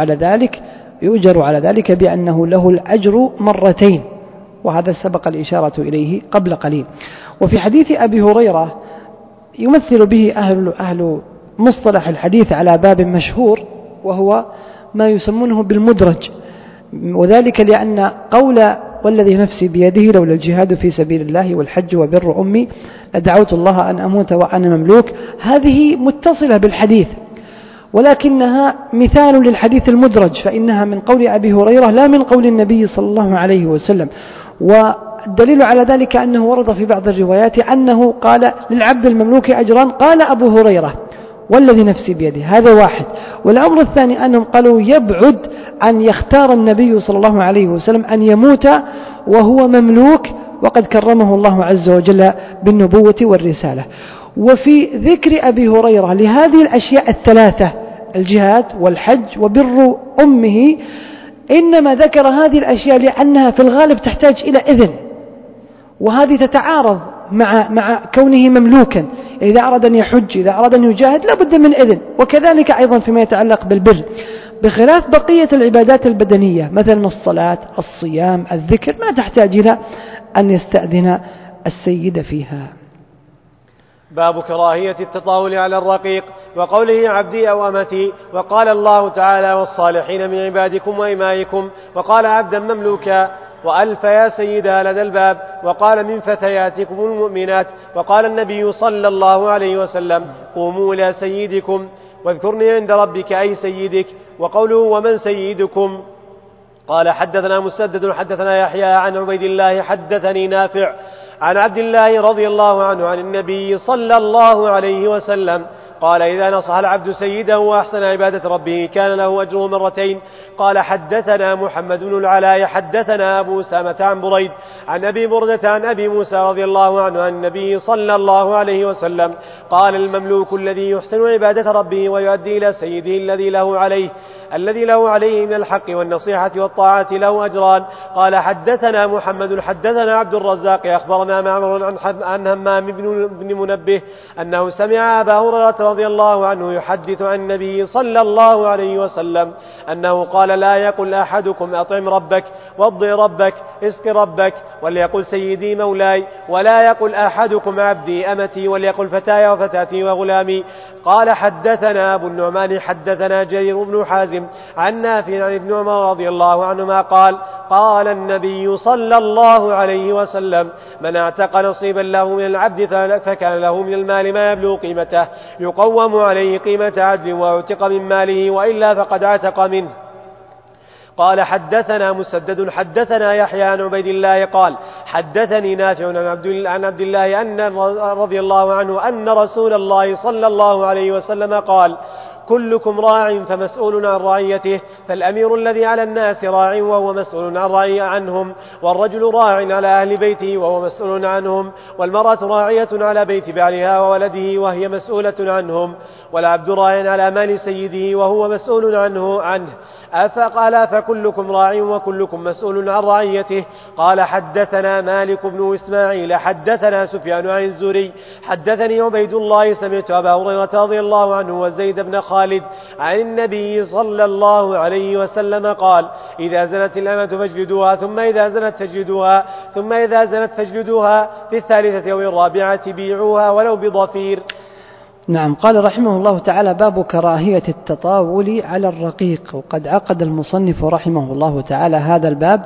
يؤجر على ذلك بأنه له الأجر مرتين، وهذا سبق الإشارة إليه قبل قليل. وفي حديث أبي هريرة يمثل به أهل مصطلح الحديث على باب مشهور، وهو ما يسمونه بالمدرج، وذلك لأن قول والذي نفسي بيده لولا الجهاد في سبيل الله والحج وبر أمي لدعوت الله أن أموت وأنا مملوك، هذه متصلة بالحديث ولكنها مثال للحديث المدرج، فإنها من قول أبي هريرة لا من قول النبي صلى الله عليه وسلم. والدليل على ذلك أنه ورد في بعض الروايات أنه قال للعبد المملوك أجران، قال أبو هريرة والذي نفسي بيده، هذا واحد. والأمر الثاني أنهم قالوا يبعد أن يختار النبي صلى الله عليه وسلم أن يموت وهو مملوك وقد كرمه الله عز وجل بالنبوة والرسالة. وفي ذكر أبي هريرة لهذه الأشياء الثلاثة الجهاد والحج وبر أمه إنما ذكر هذه الأشياء لأنها في الغالب تحتاج إلى إذن، وهذه تتعارض مع كونه مملوكا. إذا أراد أن يحج إذا أراد أن يجاهد لا بد من إذن، وكذلك أيضا فيما يتعلق بالبر، بخلاف بقية العبادات البدنية مثلا الصلاة الصيام الذكر ما تحتاج إلى أن يستأذن السيد فيها. باب كراهية التطاول على الرقيق وقوله عبدي أو أمتي، وقال الله تعالى والصالحين من عبادكم وإمائكم، وقال عبدا مملوكا، وألف يا سيدها لدى الباب، وقال من فتياتكم المؤمنات، وقال النبي صلى الله عليه وسلم قوموا إلى سيدكم واذكرني عند ربك أي سيدك، وقوله ومن سيدكم. قال حدثنا مسدد حدثنا يحيى عن عبيد الله حدثني نافع عن عبد الله رضي الله عنه عن النبي صلى الله عليه وسلم قال إذا نصح العبد سيده وأحسن عبادة ربه كان له أجره مرتين. قال حدثنا محمد بن العلاء حدثنا أبو أسامة عن بريد عن أبي بردة عن أبي موسى رضي الله عنه عن النبي صلى الله عليه وسلم قال المملوك الذي يحسن عبادة ربه ويؤدي إلى سيده الذي له عليه من الحق والنصيحة والطاعة له أجران. قال حدثنا محمد حدثنا عبد الرزاق أخبرنا معمر عن همام بن منبه أنه سمع أبا هريرة رضي الله عنه يحدث عن النبي صلى الله عليه وسلم أنه قال لا يقل أحدكم أطعم ربك وضي ربك اسق ربك وليقل سيدي مولاي، ولا يقل أحدكم عبدي أمتي وليقل فتاي وفتاتي وغلامي. قال حدثنا أبو النعمان حدثنا جرير بن حازم عن نافع عن ابن عمر رضي الله عنهما قال النبي صلى الله عليه وسلم من اعتق نصيبا له من العبد فكان له من المال ما يبلغ قيمته يقوم عليه قيمة عدل واعتق من ماله وإلا فقد اعتق منه. قال حدثنا مسدد حدثنا يحيى عن عبيد الله قال حدثني نافع عن عبد الله أن رضي الله عنه أن رسول الله صلى الله عليه وسلم قال كلكم راع فمسؤول عن رعيته، فالأمير الذي على الناس راع وهو مسؤول عن رعي عنهم، والرجل راع على أهل بيته وهو مسؤول عنهم، والمرأة راعية على بيت بعلها وولده وهي مسؤولة عنهم، والعبد راع على مال سيده وهو مسؤول عنه. أفقال فكلكم راع وكلكم مسؤول عن رعيته. قال حدثنا مالك بن إسماعيل حدثنا سفيان عن الزهري حدثني عبيد الله سمعت أبا هريرة رضي الله عنه وزيد بن خالد عن النبي صلى الله عليه وسلم قال إذا زنت الأمة فاجلدوها ثم إذا زنت فاجلدوها ثم إذا زنت فاجلدوها في الثالثة أو الرابعة بيعوها ولو بضفير. نعم. قال رحمه الله تعالى باب كراهية التطاول على الرقيق. وقد عقد المصنف رحمه الله تعالى هذا الباب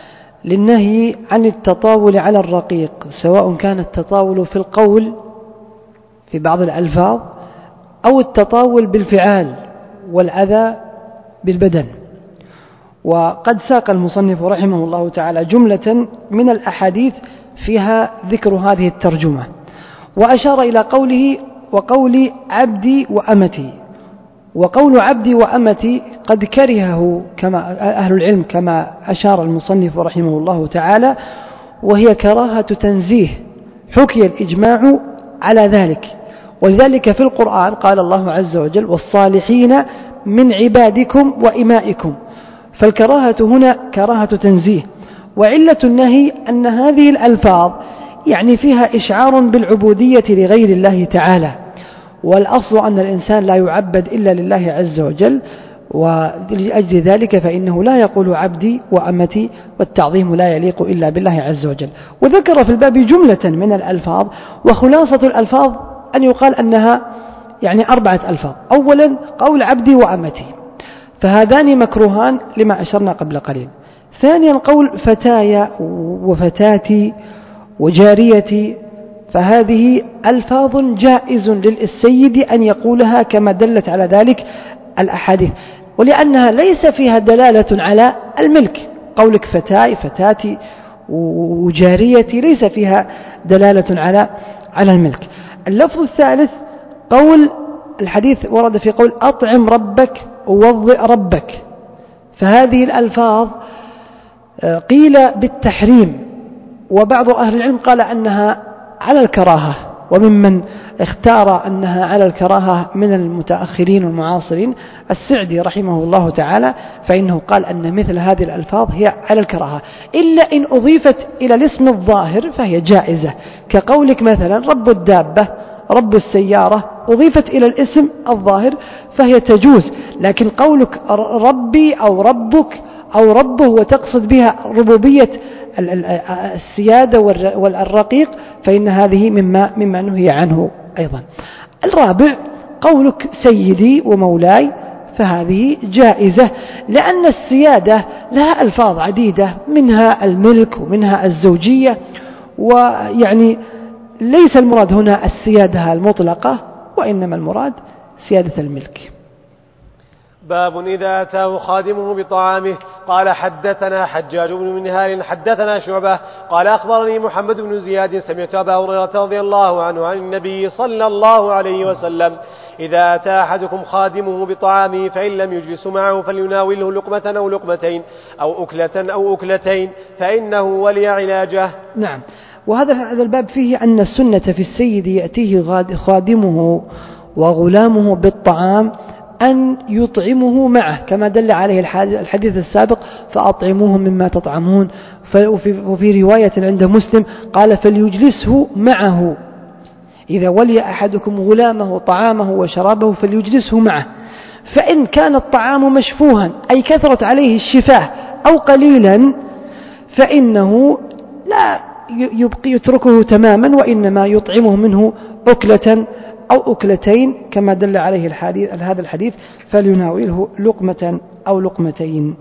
للنهي عن التطاول على الرقيق، سواء كان التطاول في القول في بعض الألفاظ أو التطاول بالفعال والأذى بالبدن. وقد ساق المصنف رحمه الله تعالى جملة من الأحاديث فيها ذكر هذه الترجمة، وأشار إلى قوله وقول عبدي وأمتي. وقول عبدي وأمتي قد كرهه كما أهل العلم كما أشار المصنف رحمه الله تعالى، وهي كراهة تنزيه، حكي الإجماع على ذلك. ولذلك في القرآن قال الله عز وجل والصالحين من عبادكم وإمائكم، فالكراهة هنا كراهة تنزيه. وعلة النهي أن هذه الألفاظ يعني فيها إشعار بالعبودية لغير الله تعالى، والأصل أن الإنسان لا يعبد إلا لله عز وجل، ولأجل ذلك فإنه لا يقول عبدي وأمتي، والتعظيم لا يليق إلا بالله عز وجل. وذكر في الباب جملة من الألفاظ، وخلاصة الألفاظ أن يقال أنها يعني 4 ألفاظ. أولا قول عبدي وأمتي، فهذان مكروهان لما أشرنا قبل قليل. ثانيا قول فتايا وفتاتي وجاريتي، فهذه ألفاظ جائز للسيد أن يقولها كما دلت على ذلك الأحاديث، ولأنها ليس فيها دلالة على الملك. قولك فتاي فتاتي وجاريتي ليس فيها دلالة على الملك. اللفظ الثالث قول الحديث ورد في قول أطعم ربك ووضئ ربك، فهذه الألفاظ قيل بالتحريم، وبعض أهل العلم قال أنها على الكراهة، وممن اختار أنها على الكراهة من المتأخرين والمعاصرين السعدي رحمه الله تعالى، فإنه قال أن مثل هذه الألفاظ هي على الكراهة، إلا إن أضيفت إلى الاسم الظاهر فهي جائزة، كقولك مثلا رب الدابة رب السيارة أضيفت إلى الاسم الظاهر فهي تجوز، لكن قولك ربي أو ربك أو ربه وتقصد بها ربوبية السيادة والرقيق فإن هذه مما نهي عنه أيضا. الرابع قولك سيدي ومولاي، فهذه جائزة، لأن السيادة لها ألفاظ عديدة، منها الملك ومنها الزوجية، ويعني ليس المراد هنا السيادة المطلقة، وإنما المراد سيادة الملك. باب إذا أتاه خادمه بطعامه. قال حدثنا حجاج بن منهال حدثنا شعبة قال أخبرني محمد بن زياد سمعت أبا هريرة رضي الله عنه عن النبي صلى الله عليه وسلم: إذا أتى أحدكم خادمه بطعامه فإن لم يجلس معه فليناوله لقمة أو لقمتين أو أكلة أو أكلتين فإنه ولي علاجه. نعم. وهذا الباب فيه أن السنة في السيد يأتيه خادمه وغلامه بالطعام أن يطعمه معه، كما دل عليه الحديث السابق: فأطعموهم مما تطعمون. وفي رواية عند مسلم قال: فليجلسه معه. إذا ولي أحدكم غلامه طعامه وشرابه فليجلسه معه. فإن كان الطعام مشفوها أي كثرت عليه الشفاه أو قليلا فإنه لا يتركه تماما، وإنما يطعمه منه أكلة أو أكلتين كما دل عليه هذا الحديث: فليناوله لقمة أو لقمتين.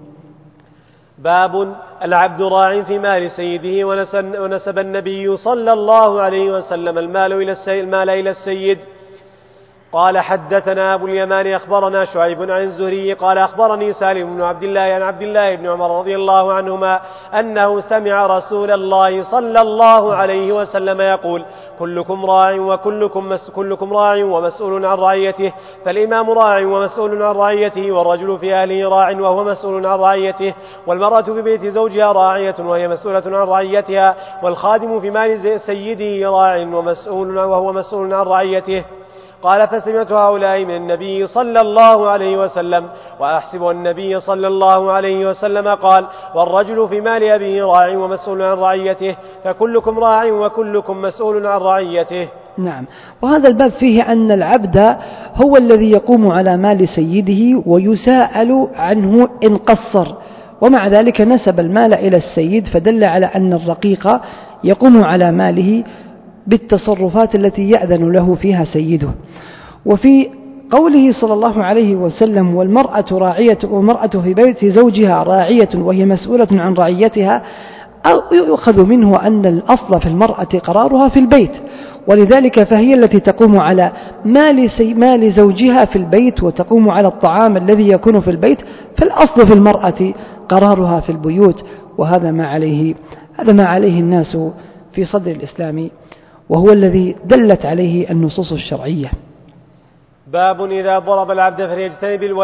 باب العبد راع في مال سيده. ونسب النبي صلى الله عليه وسلم المال إلى السيد. قال حدثنا أبو اليمان أخبرنا شعيب عن الزهري قال أخبرني سالم بن عبد الله عن عبد الله بن عمر رضي الله عنهما أنه سمع رسول الله صلى الله عليه وسلم يقول: كلكم راع وكلكم راع ومسؤول عن رعيته، فالإمام راع ومسؤول عن رعيته، والرجل في أهله راع وهو مسؤول عن رعيته، والمرأة في بيت زوجها راعية وهي مسؤولة عن رعيتها، والخادم في مال سيده راع وهو مسؤول عن رعيته. قال: فسمعت هؤلاء من النبي صلى الله عليه وسلم، وأحسب النبي صلى الله عليه وسلم قال: والرجل في مال أبيه راع ومسؤول عن رعيته، فكلكم راع وكلكم مسؤول عن رعيته. نعم. وهذا الباب فيه أن العبد هو الذي يقوم على مال سيده ويساءل عنه إن قصر، ومع ذلك نسب المال إلى السيد، فدل على أن الرقيق يقوم على ماله بالتصرفات التي يأذن له فيها سيده. وفي قوله صلى الله عليه وسلم: والمرأة راعية والمرأة في بيت زوجها راعية وهي مسؤولة عن رعيتها، يؤخذ منه أن الأصل في المرأة قرارها في البيت، ولذلك فهي التي تقوم على مال زوجها في البيت وتقوم على الطعام الذي يكون في البيت، فالأصل في المرأة قرارها في البيوت، وهذا ما عليه الناس في صدر الإسلام، وهو الذي دلت عليه النصوص الشرعية. باب إذا ضرب العبد فليجتنب الوجه.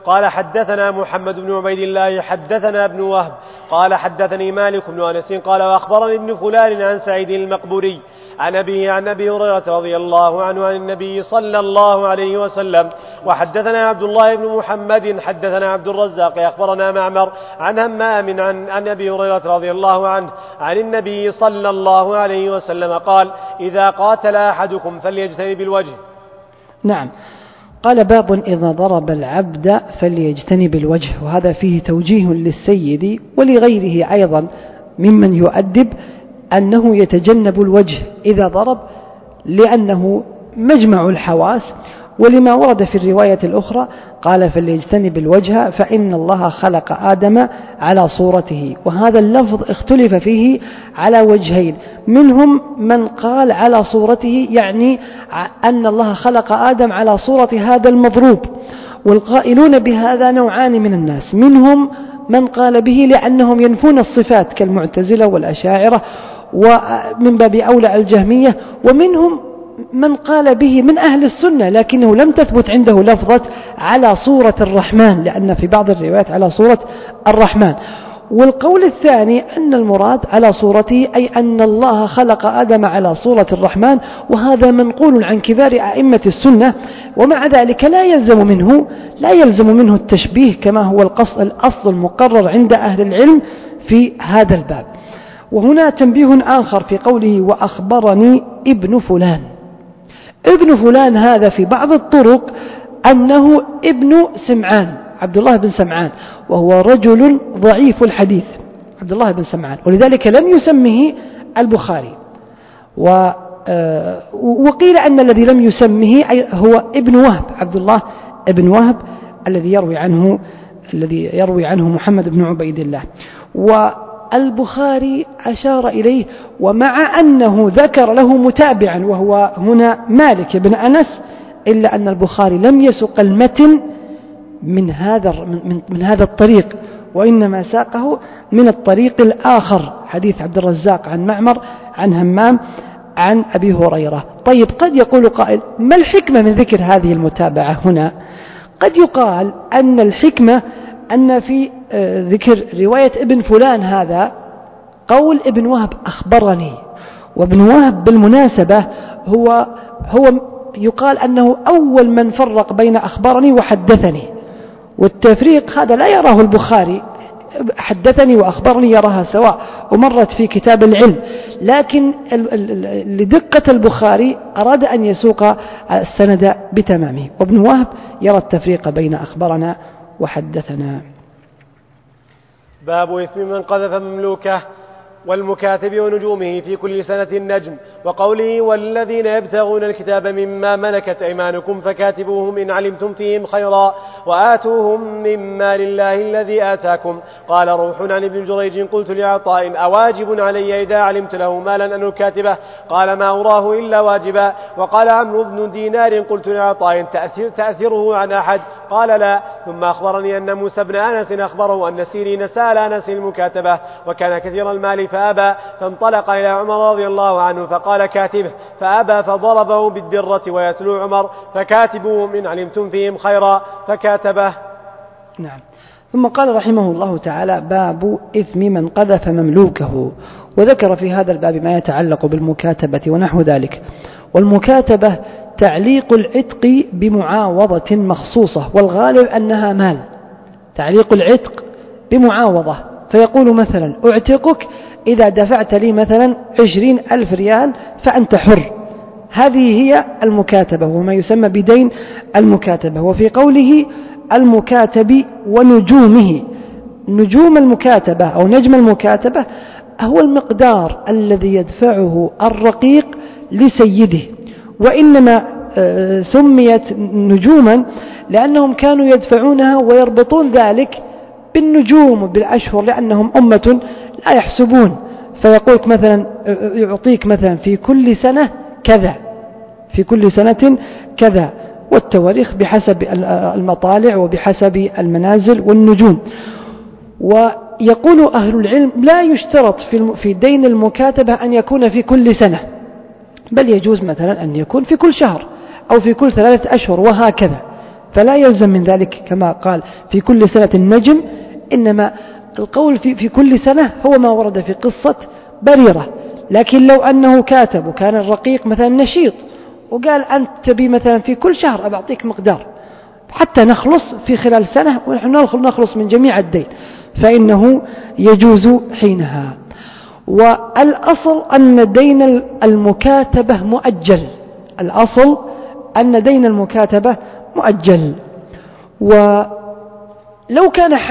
قال حدثنا محمد بن عبيد الله حدثنا ابن وهب قال حدثني مالك بن أنس قال وأخبرني ابن فلان عن سعيد المقبوري عن أبي هريرة رضي الله عنه عن النبي صلى الله عليه وسلم. وحدثنا عبد الله بن محمد حدثنا عبد الرزاق أخبرنا معمر عن همام عن أبي هريرة رضي الله عنه عن النبي صلى الله عليه وسلم قال إذا قاتل أحدكم فليجتنب الوجه. نعم. قال باب إذا ضرب العبد فليجتنب الوجه، وهذا فيه توجيه للسيد ولغيره أيضا ممن يؤدب أنه يتجنب الوجه إذا ضرب، لأنه مجمع الحواس، ولما ورد في الرواية الأخرى قال فليجتنب الوجه فإن الله خلق آدم على صورته، وهذا اللفظ اختلف فيه على وجهين، منهم من قال على صورته يعني أن الله خلق آدم على صورة هذا المضروب، والقائلون بهذا نوعان من الناس، منهم من قال به لأنهم ينفون الصفات كالمعتزلة والأشاعرة ومن باب أولى الجهمية، ومنهم من قال به من أهل السنة لكنه لم تثبت عنده لفظة على صورة الرحمن، لأن في بعض الروايات على صورة الرحمن. والقول الثاني أن المراد على صورته أي أن الله خلق آدم على صورة الرحمن، وهذا منقول عن كبار أئمة السنة، ومع ذلك لا يلزم منه التشبيه كما هو الأصل المقرر عند أهل العلم في هذا الباب. وهنا تنبيه آخر في قوله وأخبرني ابن فلان. ابن فلان هذا في بعض الطرق أنه ابن سمعان، عبد الله بن سمعان، وهو رجل ضعيف الحديث عبد الله بن سمعان، ولذلك لم يسمه البخاري. وقيل أن الذي لم يسمه هو ابن وهب، عبد الله ابن وهب الذي يروي عنه محمد بن عبيد الله. والبخاري أشار إليه، ومع أنه ذكر له متابعا وهو هنا مالك بن أنس، إلا أن البخاري لم يسق المتن من هذا الطريق، وإنما ساقه من الطريق الآخر، حديث عبد الرزاق عن معمر عن همام عن أبي هريرة. طيب، قد يقول قائل ما الحكمة من ذكر هذه المتابعة هنا؟ قد يقال أن الحكمة أن في ذكر رواية ابن فلان هذا قول ابن وهب أخبرني، وابن وهب بالمناسبة هو يقال أنه أول من فرق بين أخبرني وحدثني، والتفريق هذا لا يراه البخاري، حدثني وأخبرني يراها سواء، ومرت في كتاب العلم، لكن لدقة البخاري أراد أن يسوق السند بتمامه، وابن وهب يرى التفريق بين أخبرنا وحدثنا. باب إثم من قذف مملوكه والمكاتب ونجومه في كل سنة النجم، وقوله والذين يبتغون الكتاب مما ملكت أيمانكم فكاتبوهم إن علمتم فيهم خيرا وآتوهم مما لله الذي آتاكم. قال روح عن ابن جريج قلت لعطاء أواجب علي إذا علمت له مالا أن أكاتبه؟ قال ما أراه إلا واجبا. وقال عمرو بن دينار قلت لعطاء تأثره عن أحد؟ قال لا. ثم أخبرني أن موسى بن أنس أخبره أن سيرين سأل أنس المكاتبة وكان كثير المال فأبى، فانطلق إلى عمر رضي الله عنه فقال كاتبه فأبى، فضربه بالدرة ويتلو عمر فكاتبوهم إن علمتم فيهم خيرا فكاتبه. نعم. ثم قال رحمه الله تعالى باب إثم من قذف مملوكه، وذكر في هذا الباب ما يتعلق بالمكاتبة ونحو ذلك. والمكاتبة تعليق العتق بمعاوضة مخصوصة، والغالب أنها مال، تعليق العتق بمعاوضة، فيقول مثلا أعتقك إذا دفعت لي مثلا 20,000 ريال فأنت حر. هذه هي المكاتبة وما يسمى بدين المكاتبة. وفي قوله المكاتب ونجومه، نجوم المكاتبة أو نجم المكاتبة هو المقدار الذي يدفعه الرقيق لسيده، وإنما سميت نجوما لأنهم كانوا يدفعونها ويربطون ذلك بالنجوم وبالأشهر، لأنهم أمة لا يحسبون، فيقولك مثلا يعطيك مثلا في كل سنة كذا، في كل سنة كذا، والتواريخ بحسب المطالع وبحسب المنازل والنجوم. ويقول أهل العلم لا يشترط في دين المكاتبة أن يكون في كل سنة، بل يجوز مثلا أن يكون في كل شهر أو في كل 3 أشهر وهكذا، فلا يلزم من ذلك كما قال في كل سنة النجم، إنما القول في كل سنة هو ما ورد في قصة بريرة. لكن لو أنه كاتب وكان الرقيق مثلا نشيط وقال أنت تبي مثلا في كل شهر أبعطيك مقدار حتى نخلص في خلال سنة ونحن نخلص من جميع الدين، فإنه يجوز حينها. والأصل أن دين المكاتبة مؤجل، الأصل أن دين المكاتبة مؤجل. ولو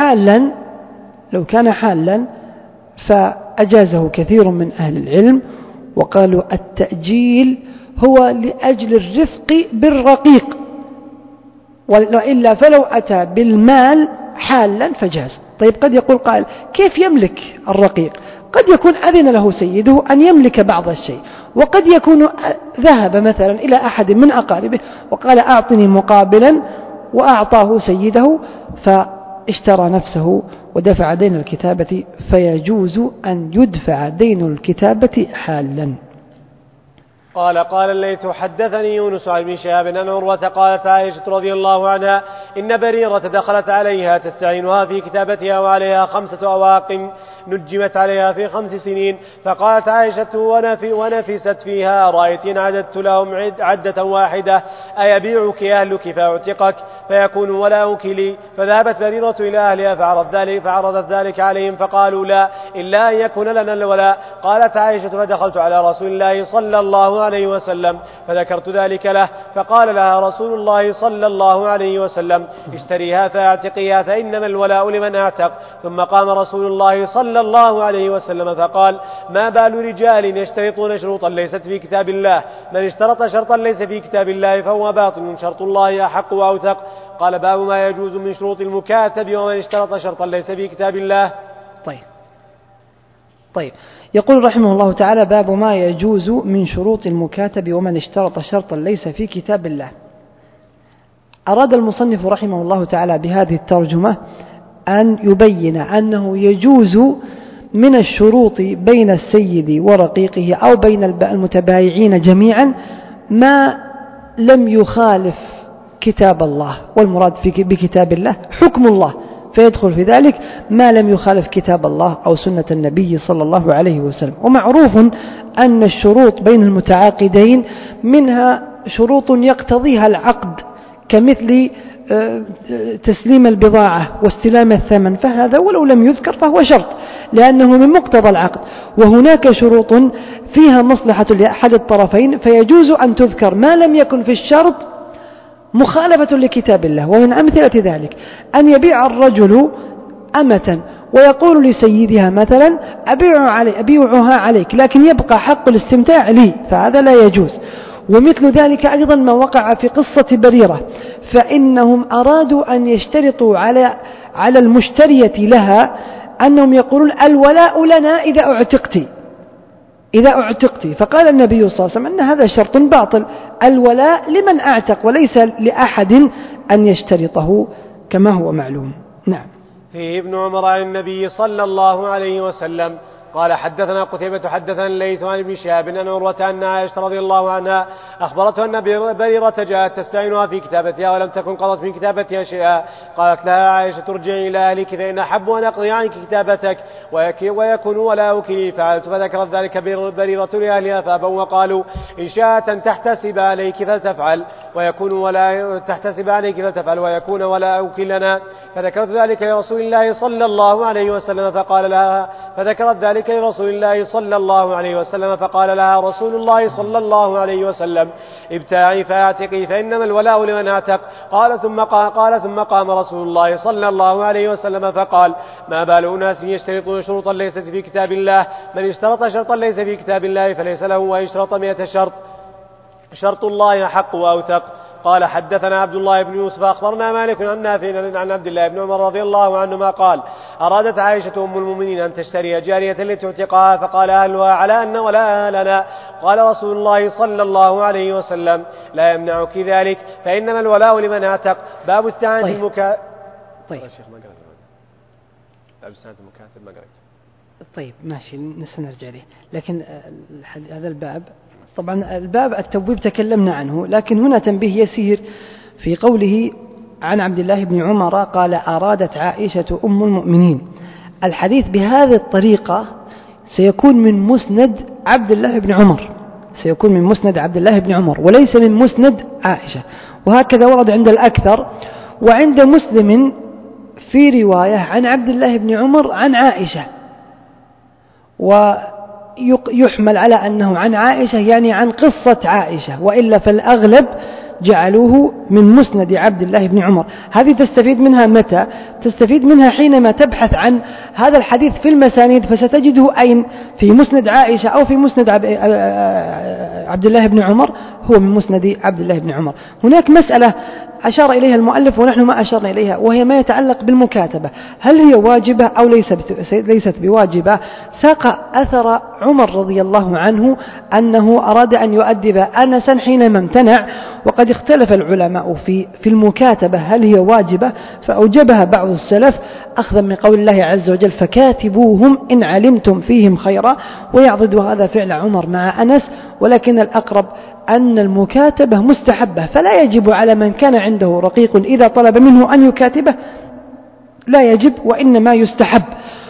كان حالا فأجازه كثير من أهل العلم وقالوا التأجيل هو لأجل الرفق بالرقيق، وإلا فلو أتى بالمال حالا فجاز. طيب قد يقول قائل كيف يملك الرقيق؟ قد يكون أذن له سيده أن يملك بعض الشيء، وقد يكون ذهب مثلا إلى أحد من أقاربه وقال أعطني مقابلا وأعطاه سيده فاشترى نفسه ودفع دين الكتابة، فيجوز أن يدفع دين الكتابة حالا. قال الليث حدثني يونس عن ابن شهاب أن عروة قالت عائشة رضي الله عنها إن بريرة دخلت عليها تستعينها في كتابتها وعليها 5 أواق نجمت عليها في 5 سنين، فقالت عائشة ونفست فيها رأيت إن عددت لهم عدة واحدة أيبيعك أهلك فأعتقك فيكون ولاؤك لي؟ فذهبت بريرة إلى أهلها فعرضت ذلك عليهم فقالوا لا إلا أن يكون لنا الولاء. قالت عائشة فدخلت على رسول الله صلى الله عليه وسلم فذكرت ذلك له، فقال لها رسول الله صلى الله عليه وسلم اشتريها فاعتقيها فإنما الولاء لمن اعتق. ثم قام رسول الله صلى الله عليه وسلم فقال ما بال رجال يشترطون شروطا ليست في كتاب الله؟ من اشترط شرطا ليس في كتاب الله فهو باطل، شرط الله أحق وأوثق. قال باب ما يجوز من شروط المكاتب ومن اشترط شرطا ليس في كتاب الله. طيب يقول رحمه الله تعالى باب ما يجوز من شروط المكاتب ومن اشترط شرطا ليس في كتاب الله. أراد المصنف رحمه الله تعالى بهذه الترجمة أن يبين أنه يجوز من الشروط بين السيد ورقيقه أو بين المتبايعين جميعا ما لم يخالف كتاب الله، والمراد بكتاب الله حكم الله، فيدخل في ذلك ما لم يخالف كتاب الله أو سنة النبي صلى الله عليه وسلم. ومعروف أن الشروط بين المتعاقدين منها شروط يقتضيها العقد كمثل تسليم البضاعة واستلام الثمن، فهذا ولو لم يذكر فهو شرط لأنه من مقتضى العقد. وهناك شروط فيها مصلحة لأحد الطرفين فيجوز أن تذكر ما لم يكن في الشرط مخالفة لكتاب الله. ومن أمثلة ذلك أن يبيع الرجل أمة ويقول لسيدها مثلا أبيعها عليك لكن يبقى حق الاستمتاع لي، فهذا لا يجوز. ومثل ذلك أيضا ما وقع في قصة بريرة، فإنهم أرادوا أن يشترطوا على المشترية لها أنهم يقولون الولاء لنا إذا أعتقت، فقال النبي صلى الله عليه وسلم أن هذا شرط باطل، الولاء لمن أعتق وليس لأحد أن يشترطه كما هو معلوم. نعم. فيه ابن عمر عن النبي صلى الله عليه وسلم قال حدثنا قتيبة حدثنا الليث عن ابن شهاب أن عروة أن عائشة رضي الله عنها أخبرته أن بريرة جاءت تستعينها في كتابتها ولم تكن قضت من كتابتها شيئا. قالت لها عائشة ارجعي إلى أهلك فإن أحب أن أقضي عنك كتابتك ويكون ولاؤك لي. فعلت فذكرت ذلك بريرة لأهلها فأبوا وقالوا إن شاءت أن تحتسب عليك فلتفعل ويكون ولاؤك لنا. فذكرت ذلك لرسول الله صلى الله عليه وسلم فقال لها فقال لها رسول الله صلى الله عليه وسلم ابتاعي فاعتقي فإنما الولاء لمن اعتق. قال ثم قام رسول الله صلى الله عليه وسلم فقال ما بال أناس يشترطون شروطا ليست في كتاب الله؟ من اشترط شرطا ليس في كتاب الله فليس له وإن اشترط 100 شرط شرط الله حق وأوثق. قال حدثنا عبد الله بن يوسف أخبرنا مالك عن نافع عن عبد الله بن عمر رضي الله عنهما قال أرادت عائشة أم المؤمنين أن تشتري جارية لتعتقها فقال أهلها على أن ولا لنا. قال رسول الله صلى الله عليه وسلم لا يمنعك ذلك فإنما الولاء لمن اعتق. باب استعانة المكاتب. طيب ماشي نرجع له، لكن هذا الباب طبعا الباب التبويب تكلمنا عنه، لكن هنا تنبيه يسير في قوله عن عبد الله بن عمر قال أرادت عائشة أم المؤمنين. الحديث بهذه الطريقة سيكون من مسند عبد الله بن عمر، سيكون من مسند عبد الله بن عمر وليس من مسند عائشة، وهكذا ورد عند الأكثر. وعند مسلم في رواية عن عبد الله بن عمر عن عائشة، ويحمل على أنه عن عائشة يعني عن قصة عائشة، وإلا فالأغلب جعلوه من مسند عبد الله بن عمر. هذه تستفيد منها متى؟ تستفيد منها حينما تبحث عن هذا الحديث في المسانيد، فستجده أين؟ في مسند عائشة أو في مسند عبد الله بن عمر، هو من مسند عبد الله بن عمر. هناك مسألة أشار إليها المؤلف ونحن ما أشرنا إليها، وهي ما يتعلق بالمكاتبة، هل هي واجبة أو ليست بواجبة؟ ساق أثر عمر رضي الله عنه أنه أراد أن يؤدب أنسا حينما امتنع، وقد اختلف العلماء في المكاتبة هل هي واجبة، فأوجبها بعض السلف أخذا من قول الله عز وجل فكاتبوهم إن علمتم فيهم خيرا، ويعضد هذا فعل عمر مع أنس، ولكن الأقرب أن المكاتبة مستحبة، فلا يجب على من كان عنده رقيق إذا طلب منه أن يكاتبه لا يجب، وإنما يستحب.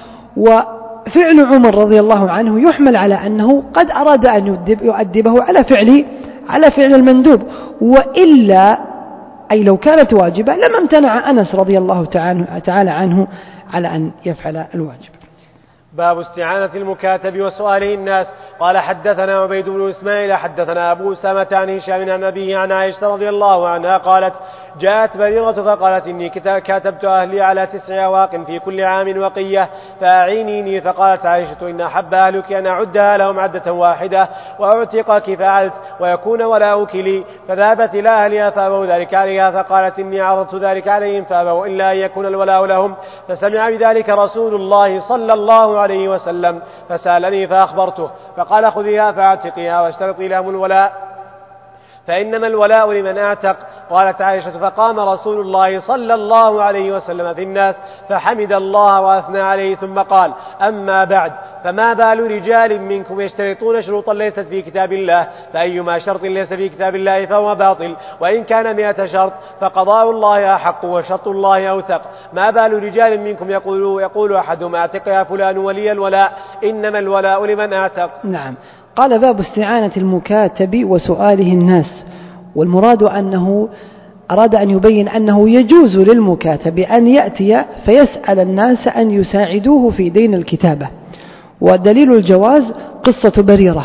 وفعل عمر رضي الله عنه يحمل على أنه قد أراد أن يؤدبه على فعل المندوب، وإلا أي لو كانت واجبة لما امتنع أنس رضي الله تعالى عنه على أن يفعل الواجب. باب استعانة المكاتب وسؤاله الناس. قال حدثنا عبيد بن إسماعيل حدثنا أبو أسامة عن هشام عن أبيه عن عائشة رضي الله عنها قالت جاءت بريرة فقالت إني كاتبت أهلي على 9 أواق في كل عام وقية فأعينيني. فقالت عائشة إن أحب أهلك أن أعدها لهم عدة واحدة وأعتقك فعلت ويكون ولاؤك لي. فذهبت إلى أهلها فأبوا ذلك عليها، فقالت إني عرضت ذلك عليهم فأبوا إلا أن يكون الولاء لهم. فسمع بذلك رسول الله صلى الله عليه وسلم فسألني فأخبرته، فقال خذيها فاعتقيها واشترطي لهم الولاء فإنما الولاء لمن أعتق. قالت عائشة فقام رسول الله صلى الله عليه وسلم في الناس فحمد الله وأثنى عليه ثم قال أما بعد فما بال رجال منكم يشترطون شروطا ليست في كتاب الله، فأيما شرط ليس في كتاب الله فهو باطل، وإن كان 100 شرط فقضاء الله أحق وشرط الله أوثق. ما بال رجال منكم يقول أحدهم أعتق يا فلان ولي الولاء، إنما الولاء لمن أعتق. نعم. قال باب استعانة المكاتب وسؤاله الناس، والمراد أنه أراد أن يبين أنه يجوز للمكاتب أن يأتي فيسأل الناس أن يساعدوه في دين الكتابة. ودليل الجواز قصة بريرة،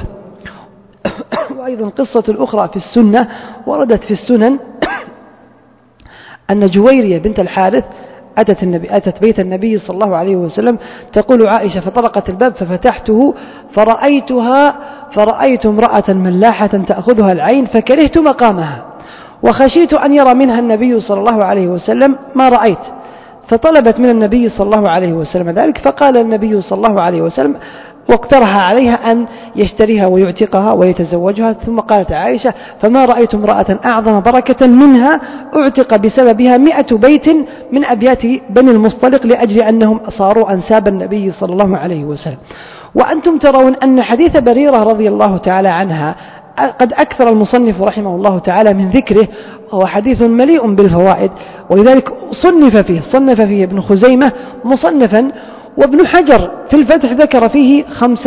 وأيضا قصة الأخرى في السنة وردت في السنن أن جويرية بنت الحارث أتت بيت النبي صلى الله عليه وسلم تقول عائشة فطرقت الباب ففتحته فرأيت امرأة ملاحة تأخذها العين فكرهت مقامها وخشيت أن يرى منها النبي صلى الله عليه وسلم ما رأيت، فطلبت من النبي صلى الله عليه وسلم ذلك، فقال النبي صلى الله عليه وسلم واقترح عليها أن يشتريها ويعتقها ويتزوجها. ثم قالت عائشة فما رأيت امرأة أعظم بركة منها أعتق بسببها 100 بيت من أبيات بني المصطلق لأجل أنهم صاروا أنساب النبي صلى الله عليه وسلم. وأنتم ترون أن حديث بريرة رضي الله تعالى عنها قد أكثر المصنف رحمه الله تعالى من ذكره، هو حديث مليء بالفوائد، ولذلك صنف فيه ابن خزيمة مصنفا، وابن حجر في الفتح ذكر فيه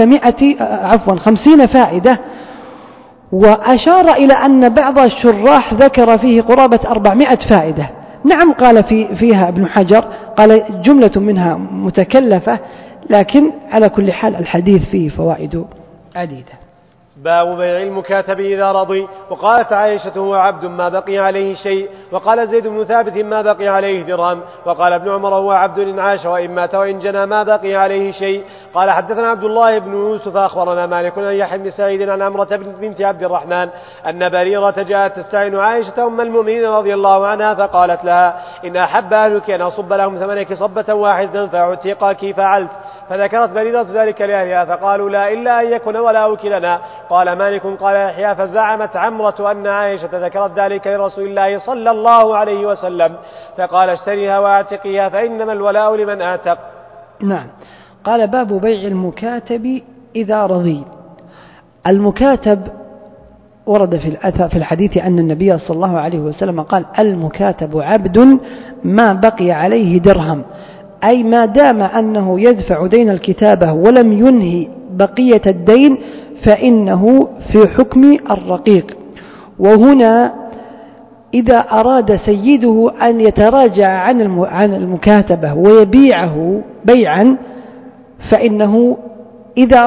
50 فائدة، وأشار إلى أن بعض الشراح ذكر فيه قرابة 400 فائدة. نعم قال فيها ابن حجر قال جملة منها متكلفة، لكن على كل حال الحديث فيه فوائد عديدة. باب بيع المكاتب إذا رضي. وقالت عائشة هو عبد ما بقي عليه شيء، وقال زيد بن ثابت ما بقي عليه درهم، وقال ابن عمر هو عبد إن عاش وإن مات وإن جنى ما بقي عليه شيء. قال حدثنا عبد الله بن يوسف أخبرنا مالك عن يحيى بن سعيد عن عمرة بنت عبد الرحمن أن بريرة جاءت تستعين عائشة أم المؤمنين رضي الله عنها فقالت لها إن أحب أهلك أن أصب لهم ثمنك صبة واحدة فأعتقك فعلت. فذكرت بريرة ذلك لأهلها فقالوا لا إلا أن يكون ولاؤك لنا. قال مالك قال يحيى فزعمت عمرة أن عائشة ذكرت ذلك لرسول الله صلى الله عليه وسلم فقال اشتريها واعتقيها فإنما الولاء لمن أعتق. نعم. قال باب بيع المكاتب إذا رضي. المكاتب ورد في الحديث أن النبي صلى الله عليه وسلم قال: المكاتب عبد ما بقي عليه درهم، أي ما دام أنه يدفع دين الكتابة ولم ينهي بقية الدين فإنه في حكم الرقيق. وهنا إذا أراد سيده أن يتراجع عن المكاتبة ويبيعه بيعا فإنه إذا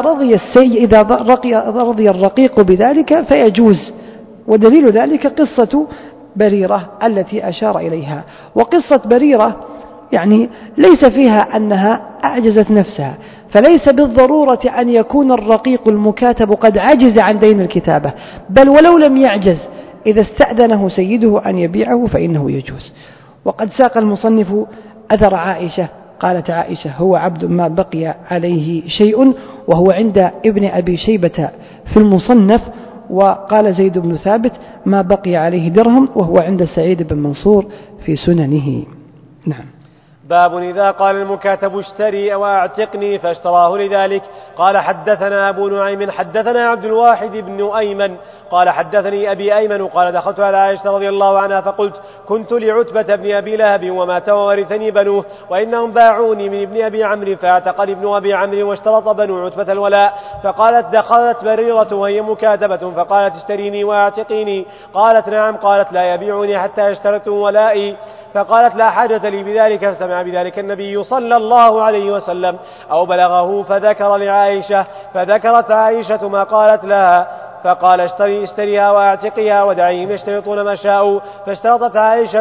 رضي الرقيق بذلك فيجوز. ودليل ذلك قصة بريرة التي أشار إليها. وقصة بريرة يعني ليس فيها أنها أعجزت نفسها، فليس بالضرورة أن يكون الرقيق المكاتب قد عجز عن دين الكتابة، بل ولو لم يعجز إذا استأذنه سيده أن يبيعه فإنه يجوز. وقد ساق المصنف أثر عائشة، قالت عائشة: هو عبد ما بقي عليه شيء، وهو عند ابن أبي شيبة في المصنف. وقال زيد بن ثابت: ما بقي عليه درهم، وهو عند سعيد بن منصور في سننه. نعم. باب إذا قال المكاتب اشتري أو أعتقني فاشتراه لذلك. قال حدثنا أبو نعيم حدثنا عبد الواحد بن أيمن قال حدثني أبي أيمن قال: دخلت على عائشة رضي الله عنها فقلت: كنت لعتبة بن أبي لهب ومات وورثني بنوه وإنهم باعوني من ابن أبي عمرو فاعتقني ابن أبي عمرو واشترط بنو عتبة الولاء. فقالت: دخلت بريرة وهي مكاتبة فقالت: اشتريني واعتقيني. قالت: نعم. قالت: لا يبيعني حتى يشترطوا ولائي. فقالت: لا حاجة لي بذلك. فسمع بذلك النبي صلى الله عليه وسلم أو بلغه فذكر لعائشة، فذكرت عائشة ما قالت لها فقال: اشتريها واعتقيها ودعيهم يشترطون ما شاءوا. فاشترتها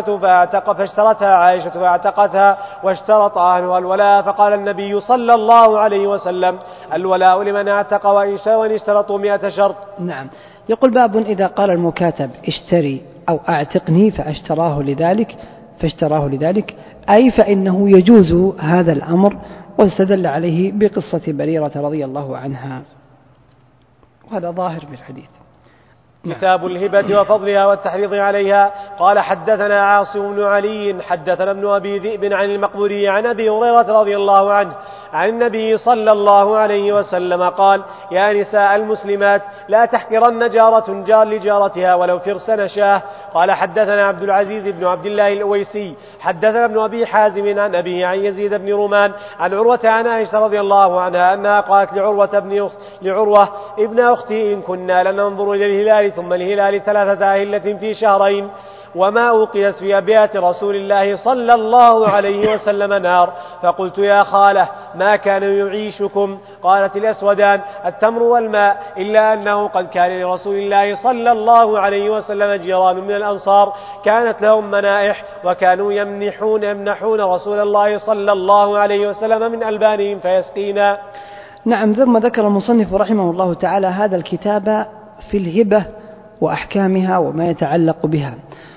عائشة فاعتقتها واشترط أهلها الولاء. فقال النبي صلى الله عليه وسلم: الولاء لمن اعتق وإن اشترطوا 100 شرط. نعم. يقول: باب إذا قال المكاتب اشتري أو أعتقني فاشتراه لذلك أي فإنه يجوز هذا الأمر. واستدل عليه بقصة بريرة رضي الله عنها، وهذا ظاهر بالحديث. كتاب الهبة وفضلها والتحريض عليها. قال حدثنا عاصم بن علي حدثنا ابن أبي ذئب عن المقبوري عن أبي هريرة رضي الله عنه عن النبي صلى الله عليه وسلم قال: يا نساء المسلمات لا تحقرن جارة جار لجارتها ولو فرسن شاه. قال حدثنا عبد العزيز بن عبد الله الأويسي حدثنا ابن أبي حازم عن أبيه عن يزيد بن رومان عن عروة عن عائشة رضي الله عنها أنها قالت لعروة ابن أختي: إن كنا لننظر إلى الهلال ثم الهلال 3 أهلة في شهرين وما أوقدت في أبيات رسول الله صلى الله عليه وسلم نار. فقلت: يا خالة ما كان يعيشكم؟ قالت: الأسودان التمر والماء، إلا أنه قد كان لرسول الله صلى الله عليه وسلم جيران من الأنصار كانت لهم منائح وكانوا يمنحون رسول الله صلى الله عليه وسلم من ألبانهم فيسقينا. نعم. ثم ذكر المصنف رحمه الله تعالى هذا الكتاب في الهبة وأحكامها وما يتعلق بها،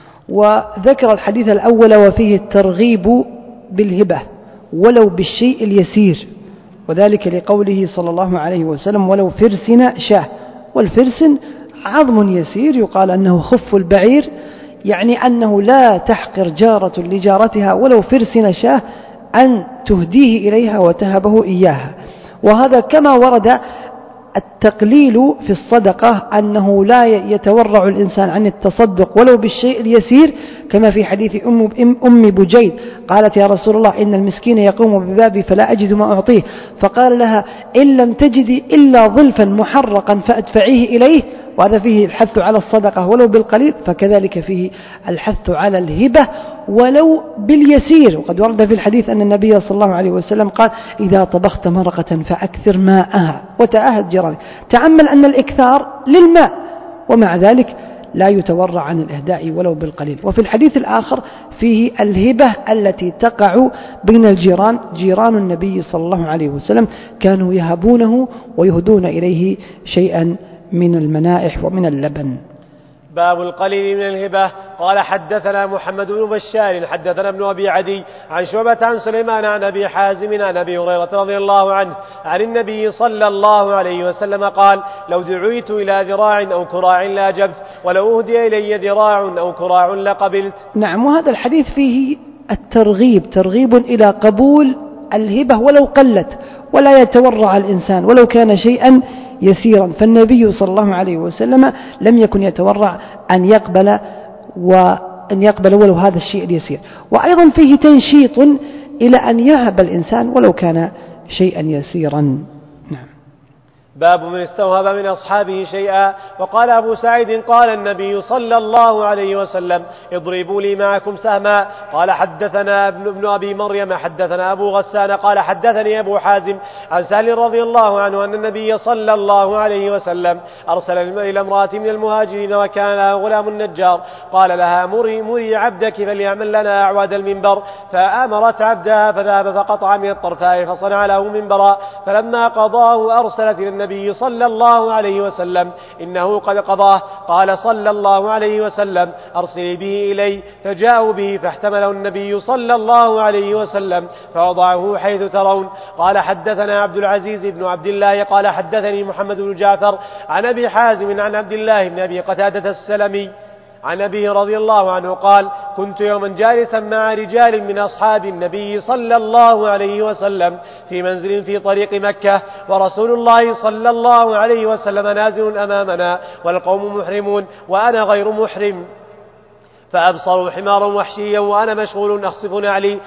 وذكر الحديث الأول وفيه الترغيب بالهبة ولو بالشيء اليسير، وذلك لقوله صلى الله عليه وسلم: ولو فرسن شاه. والفرسن عظم يسير يقال أنه خف البعير، يعني أنه لا تحقر جارة لجارتها ولو فرسن شاه أن تهديه إليها وتهبه إياها. وهذا كما ورد التقليل في الصدقة أنه لا يتورع الإنسان عن التصدق ولو بالشيء اليسير، كما في حديث أم بجيد قالت: يا رسول الله إن المسكين يقوم ببابي فلا أجد ما أعطيه، فقال لها: إن لم تجدي إلا ظلفا محرقا فأدفعيه إليه. وهذا فيه الحث على الصدقة ولو بالقليل، فكذلك فيه الحث على الهبة ولو باليسير. وقد ورد في الحديث أن النبي صلى الله عليه وسلم قال: إذا طبخت مرقة فأكثر ماءها وتعاهد جيرانك. تأمل أن الإكثار للماء، ومع ذلك لا يتورع عن الإهداء ولو بالقليل. وفي الحديث الآخر فيه الهبة التي تقع بين الجيران. جيران النبي صلى الله عليه وسلم كانوا يهبونه ويهدون إليه شيئا من المنائح ومن اللبن. باب القليل من الهبة. قال حدثنا محمد بن بشار حدثنا ابن أبي عدي عن شعبة عن سليمان عن أبي حازم عن أبي هريرة رضي الله عنه عن النبي صلى الله عليه وسلم قال: لو دعيت إلى ذراع أو كراع لأجبت، ولو أهدي إلي ذراع أو كراع لقبلت. نعم. وهذا الحديث فيه الترغيب إلى قبول الهبة ولو قلت، ولا يتورع الإنسان ولو كان شيئا يسيرا. فالنبي صلى الله عليه وسلم لم يكن يتورع أن يقبل ولو هذا الشيء اليسير. وأيضا فيه تنشيط إلى أن يهب الإنسان ولو كان شيئا يسيرا. نعم. باب من استوهب من أصحابه شيئا. وقال أبو سعيد قال النبي صلى الله عليه وسلم اضربوا لي معكم سهما. قال حدثنا ابن أبي مريم حدثنا أبو غسان قال حدثني أبو حازم عن سهل رضي الله عنه أن النبي صلى الله عليه وسلم أرسل إلى امرأة من المهاجرين وكان لها غلام النجار قال لها مري عبدك فليعمل لنا أعواد المنبر. فأمرت عبدها فذهب فقطع من الطرفاء فصنع له منبرا. فلما قضاه أرسلت إلى النبي صلى الله عليه وسلم إنه قد قضاه. قال صلى الله عليه وسلم أرسلي به إلي. فجاءوا به فاحتمله النبي صلى الله عليه وسلم فوضعه حيث ترون. قال حدثنا عبد العزيز بن عبد الله قال حدثني محمد بن جعفر عن أبي حازم عن عبد الله بن أبي قتادة السلمي عن أبيه رضي الله عنه قال كنت يوما جالسا مع رجال من أصحاب النبي صلى الله عليه وسلم في منزل في طريق مكة ورسول الله صلى الله عليه وسلم نازل أمامنا والقوم محرمون وأنا غير محرم. فأبصروا حمارا وحشيا وأنا مشغول أخصف نعلي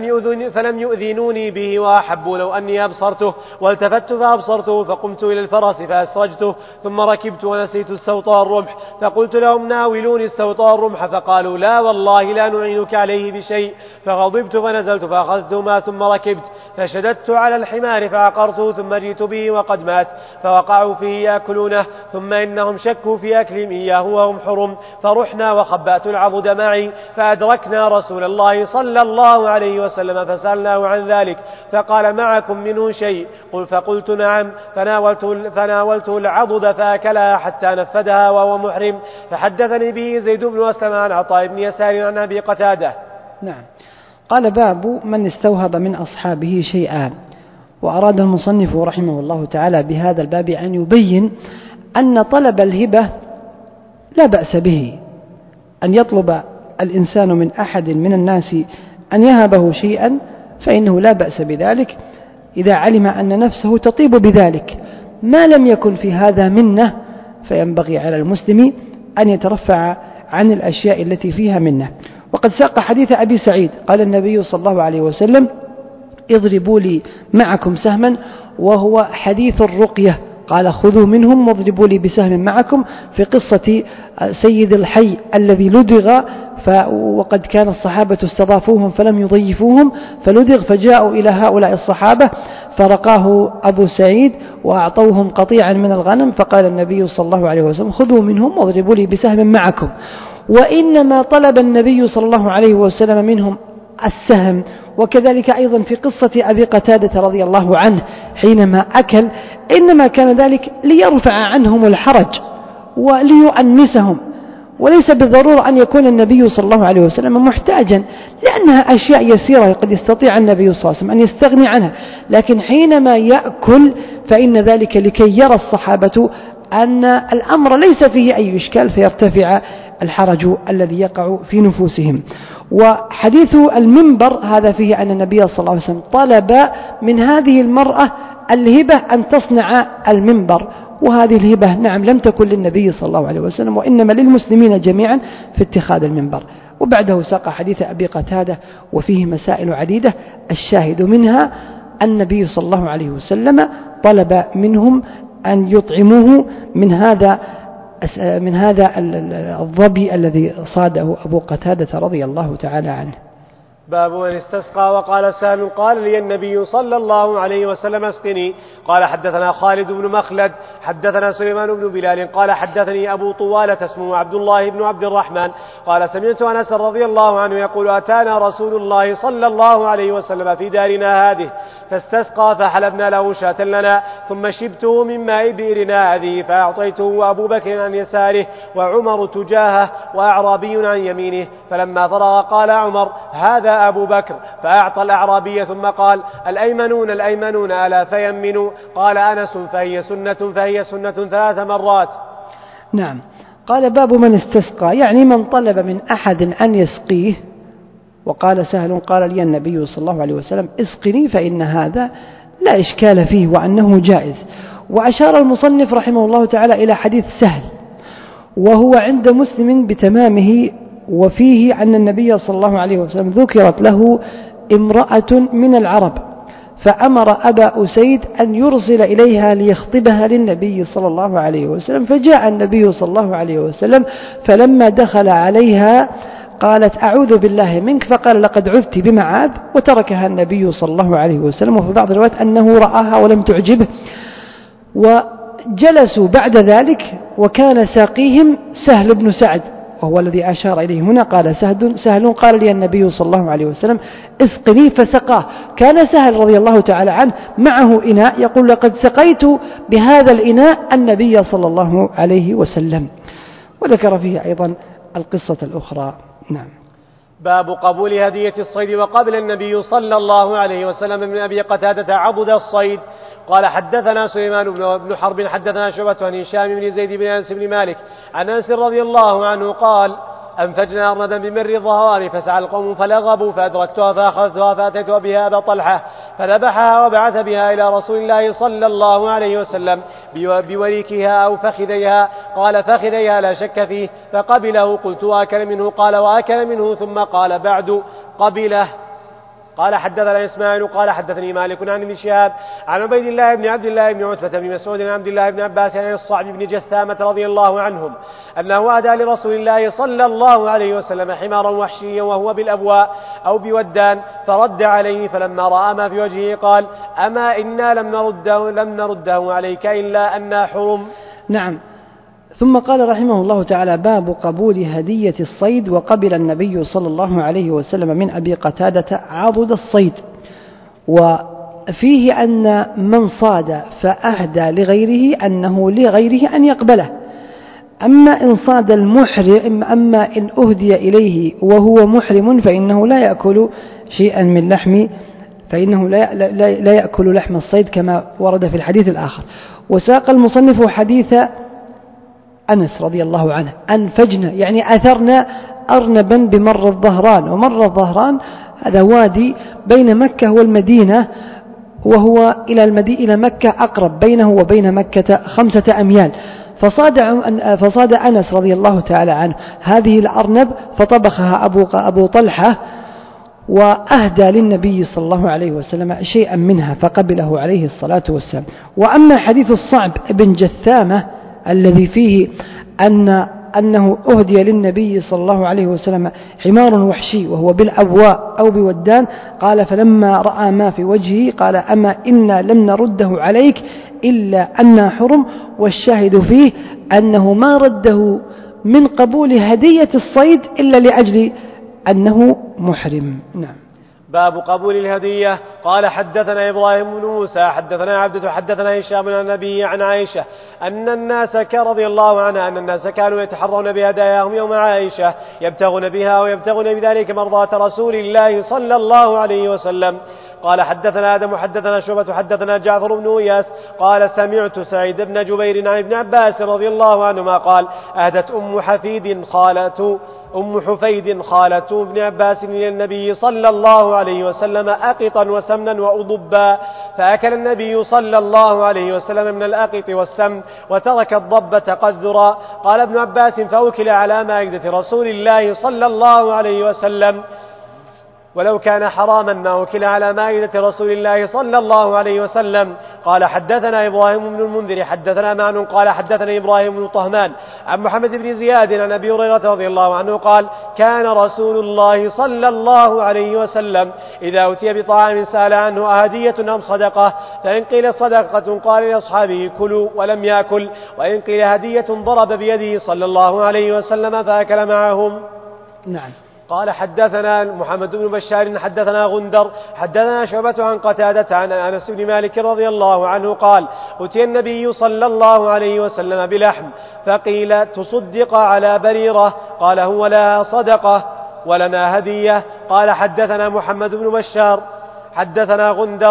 فلم يؤذنوني به وأحبوا لو أني أبصرته. والتفت فأبصرته فقمت إلى الفرس فأسرجته ثم ركبت ونسيت السوط والرمح. فقلت لهم ناولوني السوط والرمح فقالوا لا والله لا نعينك عليه بشيء. فغضبت فنزلت فأخذتهما ثم ركبت فشددت على الحمار فعقرته ثم جئت به وقد مات فوقعوا فيه يأكلونه ثم إنهم شكوا في أكلهم إياه وهم حرم. فرحنا وخبأت العضد معي فأدركنا رسول الله صلى الله عليه وسلم فسألناه عن ذلك فقال معكم منه شيء؟ فقلت نعم. فناولته العضد فأكلها حتى نفدها وهو محرم. فحدثني به زيد بن أسلم عن عطاء بن يسار عن أبي قتادة. نعم. قال باب من استوهب من أصحابه شيئا. وأراد المصنف رحمه الله تعالى بهذا الباب أن يبين أن طلب الهبة لا بأس به، أن يطلب الإنسان من أحد من الناس أن يهبه شيئا فإنه لا بأس بذلك إذا علم أن نفسه تطيب بذلك. ما لم يكن في هذا منه فينبغي على المسلم أن يترفع عن الأشياء التي فيها منه. وقد ساق حديث أبي سعيد قال النبي صلى الله عليه وسلم اضربوا لي معكم سهما، وهو حديث الرقية. قال خذوا منهم واضربوا لي بسهم معكم في قصة سيد الحي الذي لدغ وقد كان الصحابة استضافوهم فلم يضيفوهم فلدغ، فجاءوا إلى هؤلاء الصحابة فرقاه أبو سعيد وأعطوهم قطيعا من الغنم. فقال النبي صلى الله عليه وسلم خذوا منهم واضربوا لي بسهم معكم. وإنما طلب النبي صلى الله عليه وسلم منهم السهم. وكذلك أيضا في قصة أبي قتادة رضي الله عنه حينما أكل إنما كان ذلك ليرفع عنهم الحرج وليؤنسهم، وليس بالضرورة أن يكون النبي صلى الله عليه وسلم محتاجا، لأنها أشياء يسيرة قد يستطيع النبي صلى الله عليه وسلم أن يستغني عنها. لكن حينما يأكل فإن ذلك لكي يرى الصحابة أن الأمر ليس فيه أي إشكال فيرتفع الحرج الذي يقع في نفوسهم. وحديث المنبر هذا فيه أن النبي صلى الله عليه وسلم طلب من هذه المرأة الهبة أن تصنع المنبر، وهذه الهبة نعم لم تكن للنبي صلى الله عليه وسلم وإنما للمسلمين جميعا في اتخاذ المنبر. وبعده ساق حديث أبي قتادة وفيه مسائل عديدة، الشاهد منها النبي صلى الله عليه وسلم طلب منهم أن يطعموه من هذا الظبي الذي صاده أبو قتادة رضي الله تعالى عنه. باب من استسقى. وقال سهل قال لي النبي صلى الله عليه وسلم اسقني. قال حدثنا خالد بن مخلد حدثنا سليمان بن بلال قال حدثني أبو طوالة اسمه عبد الله بن عبد الرحمن قال سمعت أنس رضي الله عنه يقول أتانا رسول الله صلى الله عليه وسلم في دارنا هذه فاستسقى فحلبنا له شاة لنا ثم شبته من ماء بئرنا هذه فأعطيته وأبو بكر عن يساره وعمر تجاهه وأعرابي عن يمينه. فلما فرغ قال عمر هذا أبو بكر، فأعطى الأعرابي ثم قال الأيمنون الأيمنون ألا فيمنوا. قال أنس فهي سنة 3 مرات. نعم. قال باب من استسقى، يعني من طلب من أحد أن يسقيه. وقال سهل قال لي النبي صلى الله عليه وسلم اسقني، فإن هذا لا إشكال فيه وأنه جائز. وأشار المصنف رحمه الله تعالى إلى حديث سهل وهو عند مسلم بتمامه، وفيه أن النبي صلى الله عليه وسلم ذكرت له امرأة من العرب فأمر أبا أسيد أن يرسل إليها ليخطبها للنبي صلى الله عليه وسلم، فجاء النبي صلى الله عليه وسلم فلما دخل عليها قالت أعوذ بالله منك، فقال لقد عذت بمعاذ، وتركها النبي صلى الله عليه وسلم. وفي بعض الروايات أنه رآها ولم تعجبه. وجلسوا بعد ذلك وكان ساقيهم سهل بن سعد وهو الذي أشار إليه هنا. قال سهل قال لي النبي صلى الله عليه وسلم اسقني فسقاه. كان سهل رضي الله تعالى عنه معه إناء يقول لقد سقيت بهذا الإناء النبي صلى الله عليه وسلم. وذكر فيه أيضا القصة الأخرى. نعم. باب قبول هدية الصيد. وقبل النبي صلى الله عليه وسلم من أبي قتادة عضد الصيد. قال حدثنا سليمان بن حرب حدثنا شعبة عن هشام بن زيد بن أنس بن مالك عن أنس رضي الله عنه قال أنفجنا أرندا بمر الظهران فسعى القوم فلغبوا فأدركتها فأخذتها فأتيت بها أبا طلحة فذبحها وبعث بها إلى رسول الله صلى الله عليه وسلم بوريكها أو فخذيها. قال فخذيها لا شك فيه فقبله. قلت وأكل منه؟ قال وأكل منه. ثم قال بعد قبله. قال حدثنا إسماعيل قال حدثني مالك عن ابن شهاب عن عبيد الله بن عبد الله بن عتبة بن مسعود عن عبد الله بن عباس عن الصعب بن جثامة رضي الله عنهم أنه أهدى لرسول الله صلى الله عليه وسلم حمارا وحشيا وهو بالأبواء أو بودان فرد عليه، فلما رأى ما في وجهه قال أما إنا لم نرده عليك إلا أننا حرم. نعم. ثم قال رحمه الله تعالى باب قبول هدية الصيد. وقبل النبي صلى الله عليه وسلم من أبي قتادة عضد الصيد. وفيه أن من صاد فأهدى لغيره أنه لغيره أن يقبله. أما إن صاد المحرم أما إن أهدي إليه وهو محرم فإنه لا يأكل شيئا من لحم، فإنه لا يأكل لحم الصيد كما ورد في الحديث الآخر. وساق المصنف حديث أنس رضي الله عنه أنفجنا يعني أثرنا أرنبا بمر الظهران. ومر الظهران هذا وادي بين مكة والمدينة، وهو إلى مكة أقرب، بينه وبين مكة 5 أميال. فصاد أنس رضي الله تعالى عنه هذه الأرنب فطبخها أبو طلحة وأهدى للنبي صلى الله عليه وسلم شيئا منها فقبله عليه الصلاة والسلام. وأما حديث الصعب بن جثامة الذي فيه أنه أهدي للنبي صلى الله عليه وسلم حمار وحشي وهو بالأبواء أو بودان، قال فلما رأى ما في وجهه قال أما إنا لم نرده عليك إلا أننا حرم. والشاهد فيه أنه ما رده من قبول هدية الصيد إلا لأجل أنه محرم. نعم. باب قبول الهدية. قال حدثنا إبراهيم بن موسى حدثنا عبدة حدثنا هشام عن النبي عن عائشة أن الناس رضي الله عنها أن الناس كانوا يتحرون بهداياهم يوم عائشة يبتغون بها ويبتغون بذلك مرضاة رسول الله صلى الله عليه وسلم. قال حدثنا آدم حدثنا شعبة حدثنا جعفر بن إياس قال سمعت سعيد بن جبير عن ابن عباس رضي الله عنهما قال أهدت أم حفيد خالة ابن عباس إلى النبي صلى الله عليه وسلم أقطا وسمنا وأضبا، فأكل النبي صلى الله عليه وسلم من الأقط والسمن وترك الضبة قذرا. قال ابن عباس فأوكل على مائدة رسول الله صلى الله عليه وسلم، ولو كان حراما ما وكل على مائدة رسول الله صلى الله عليه وسلم. قال حدثنا إبراهيم بن المنذر حدثنا معن قال حدثنا إبراهيم بن طهمان عن محمد بن زياد عن أبي هريرة رضي الله عنه قال كان رسول الله صلى الله عليه وسلم إذا أتي بطعام سأل عنه أهدية أم صدقة، فإن قيل صدقة قال لأصحابه كلوا ولم يأكل، وإن قيل هدية ضرب بيده صلى الله عليه وسلم فأكل معهم. نعم. قال حدثنا محمد بن بشار حدثنا غندر حدثنا شعبة عن قتادة عن أنس بن مالك رضي الله عنه قال أتي النبي صلى الله عليه وسلم بلحم فقيل تصدق على بريرة، قال هو لها صدقة ولنا هدية. قال حدثنا محمد بن بشار حدثنا غندر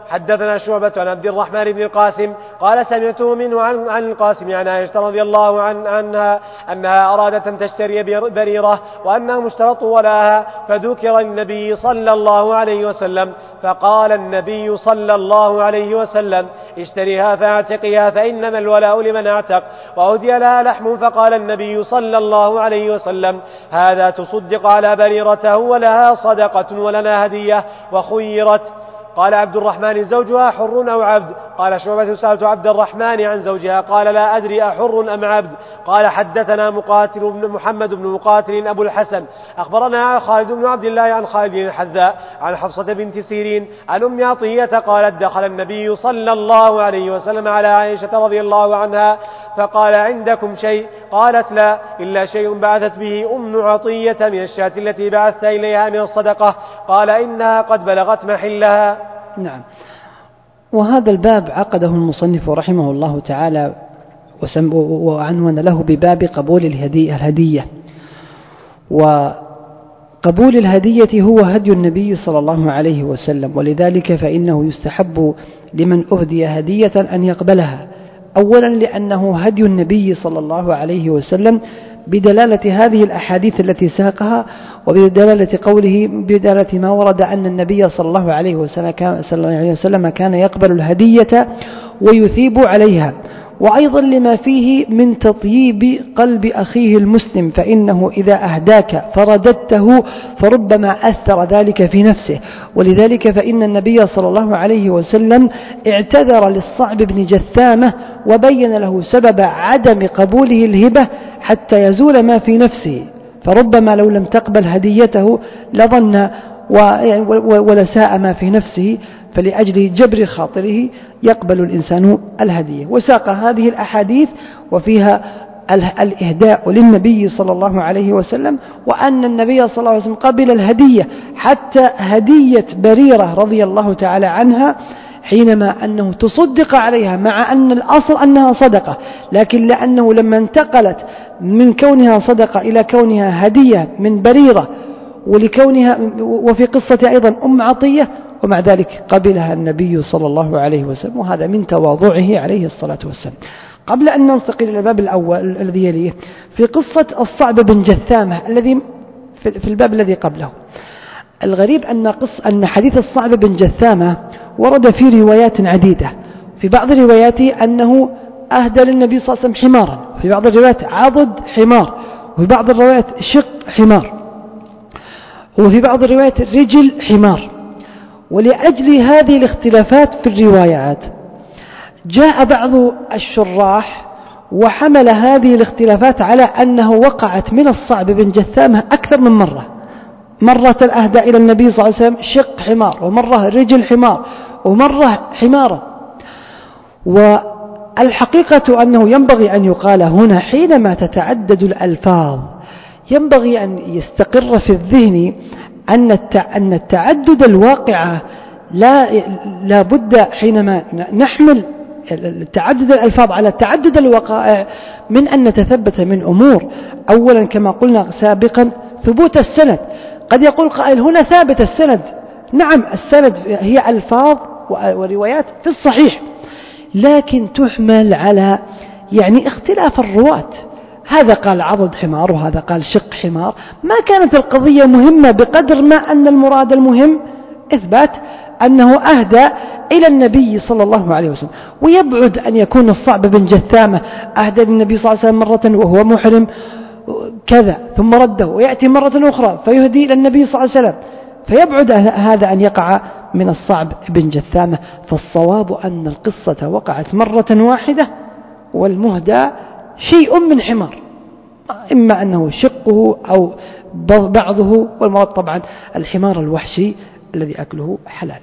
حدثنا شعبة عن عبد الرحمن بن القاسم قال سمعته منه عن القاسم عن عائشة رضي الله عنها أنها أرادت أن تشتري بريرة وأنهم اشترطوا ولاها فذكر النبي صلى الله عليه وسلم فقال النبي صلى الله عليه وسلم اشتريها فاعتقها فإنما الولاء لمن اعتق وأهدي لها لحم فقال النبي صلى الله عليه وسلم هذا تصدق على بريرته ولها صدقة ولنا هدية وخيرت. قال عبد الرحمن زوجها حر أو عبد؟ قال شعبة سألت عبد الرحمن عن زوجها قال لا أدري أحر أم عبد. قال حدثنا محمد بن مقاتل أبو الحسن أخبرنا خالد بن عبد الله عن خالد الحذاء عن حفصة بنت سيرين عن أم عطية قالت دخل النبي صلى الله عليه وسلم على عائشة رضي الله عنها فقال عندكم شيء؟ قالت لا إلا شيء بعثت به أم عطية من الشاة التي بعثت إليها من الصدقة. قال إنها قد بلغت محلها. نعم. وهذا الباب عقده المصنف رحمه الله تعالى وعنون له بباب قبول الهدية. وقبول الهدية هو هدي النبي صلى الله عليه وسلم، ولذلك فإنه يستحب لمن أهدي هدية أن يقبلها، أولا لأنه هدي النبي صلى الله عليه وسلم بدلالة هذه الأحاديث التي ساقها، وبدلالة قوله بدلالة ما ورد أن النبي صلى الله عليه وسلم كان يقبل الهدية ويثيب عليها، وأيضا لما فيه من تطييب قلب أخيه المسلم، فإنه إذا أهداك فرددته فربما أثر ذلك في نفسه. ولذلك فإن النبي صلى الله عليه وسلم اعتذر للصعب بن جثامة وبين له سبب عدم قبوله الهبة حتى يزول ما في نفسه، فربما لو لم تقبل هديته لظن ولساء ما في نفسه، فلأجل جبر خاطره يقبل الإنسان الهدية. وساق هذه الأحاديث وفيها الإهداء للنبي صلى الله عليه وسلم، وأن النبي صلى الله عليه وسلم قبل الهدية حتى هدية بريرة رضي الله تعالى عنها حينما أنه تصدق عليها مع أن الأصل أنها صدقة، لكن لأنه لما انتقلت من كونها صدقة إلى كونها هدية من بريرة ولكونها وفي قصة أيضا أم عطية، ومع ذلك قبلها النبي صلى الله عليه وسلم، وهذا من تواضعه عليه الصلاة والسلام. قبل أن ننتقل إلى الباب الأول الذي يليه في قصة الصعب بن جثامة الذي في الباب الذي قبله، الغريب أن حديث الصعب بن جثامة ورد في روايات عديدة. في بعض الروايات أنه أهدى للنبي صلى الله عليه وسلم حمارا، في بعض الروايات عضد حمار، وفي بعض الروايات شق حمار، وفي بعض الروايات رجل حمار. ولأجل هذه الاختلافات في الروايات جاء بعض الشراح وحمل هذه الاختلافات على أنه وقعت من الصعب بن جثامة أكثر من مرة، مرة أهدى إلى النبي صلى الله عليه وسلم شق حمار، ومرة رجل حمار، ومرة حمارا. والحقيقة أنه ينبغي أن يقال هنا حينما تتعدد الألفاظ ينبغي أن يستقر في الذهن أن التعدد الواقعة لا بد حينما نحمل تعدد الألفاظ على تعدد الوقائع من أن نتثبت من أمور. أولا كما قلنا سابقا ثبوت السند، قد يقول قائل هنا ثابت السند، نعم السند هي ألفاظ وروايات في الصحيح، لكن تحمل على اختلاف الرواة، هذا قال عضد حمار وهذا قال شق حمار. ما كانت القضية مهمة بقدر ما أن المراد المهم إثبات أنه أهدى إلى النبي صلى الله عليه وسلم. ويبعد أن يكون الصعب بن جثامة أهدى للنبي صلى الله عليه وسلم مرة وهو محرم كذا ثم رده، ويأتي مرة أخرى فيهدي إلى النبي صلى الله عليه وسلم، فيبعد هذا أن يقع من الصعب بن جثامة. فالصواب أن القصة وقعت مرة واحدة والمهدى شيء من حمار، إما أنه شقه أو بعضه، والمراد طبعا الحمار الوحشي الذي أكله حلال.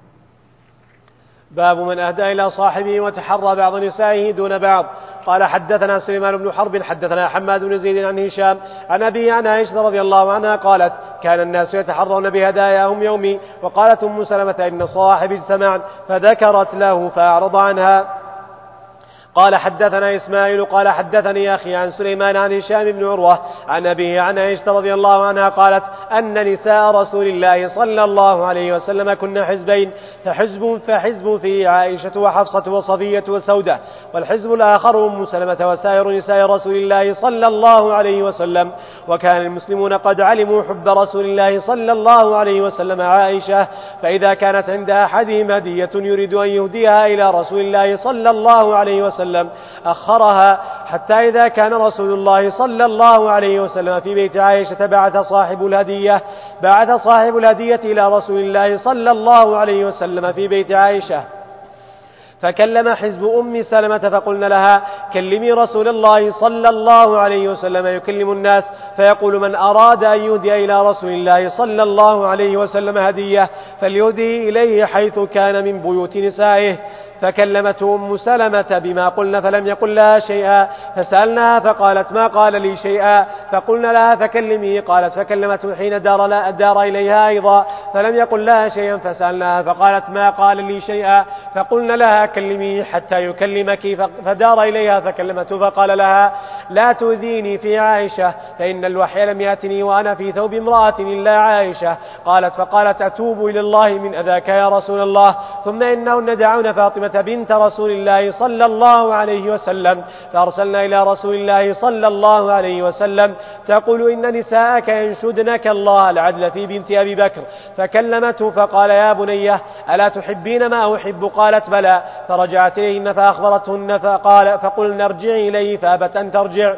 باب من أهدى إلى صاحبه وتحرى بعض نسائه دون بعض. قال حدثنا سليمان بن حرب حدثنا حماد بن زيد عن هشام عن أبي عن عائشة رضي الله عنها قالت كان الناس يتحرون بهداياهم يومي، وقالت أم سلمة إن صاحب اجتمعن فذكرت له فأعرض عنها. قال حدثنا إسماعيل قال حدثني أخي عن سليمان عن هشام بن عروة عن أبيه عن عائشة رضي الله عنها قالت أن نساء رسول الله صلى الله عليه وسلم كن حزبين، فحزب فيه عائشة وحفصة وصفية وسودة، والحزب الآخر أم سلمة وسائر نساء رسول الله صلى الله عليه وسلم. وكان المسلمون قد علموا حب رسول الله صلى الله عليه وسلم عائشة، فإذا كانت عند أحدهم هدية يريد أن يهديها إلى رسول الله صلى الله عليه وسلم أخرها حتى إذا كان رسول الله صلى الله عليه وسلم في بيت عائشة بعث صاحب الهدية إلى رسول الله صلى الله عليه وسلم في بيت عائشة، فكلم حزب أم سلمة فقلنا لها كلمي رسول الله صلى الله عليه وسلم يكلم الناس، فيقول من أراد أن يهدي إلى رسول الله صلى الله عليه وسلم هدية فليهدي إليه حيث كان من بيوت نسائه. فكلمته أم سلمة بما قلنا فلم يقل لها شيئا، فسألناها فقالت ما قال لي شيئا، فقلنا لها فكلميه، قالت فكلمته حين دار إليها أيضا فلم يقل لها شيئا، فسألناها فقالت ما قال لي شيئا، فقلنا لها كلميه حتى يكلمك، فدار إليها فكلمته فقال لها لا تؤذيني في عائشة فإن الوحي لم يأتني وأنا في ثوب امرأة إلا عائشة. فقالت أتوب إلى الله من أذاك يا رسول الله، ثم إنهن دعون فاطمة بنت رسول الله صلى الله عليه وسلم، فأرسلنا إلى رسول الله صلى الله عليه وسلم تقول إن نساءك ينشدنك الله العدل في بنت أبي بكر، فكلمته فقال يا بنية ألا تحبين ما أحب؟ قالت بلى، فرجعت إليهن فأخبرتهن فقلنا ارجعي إليه فأبت أن ترجع،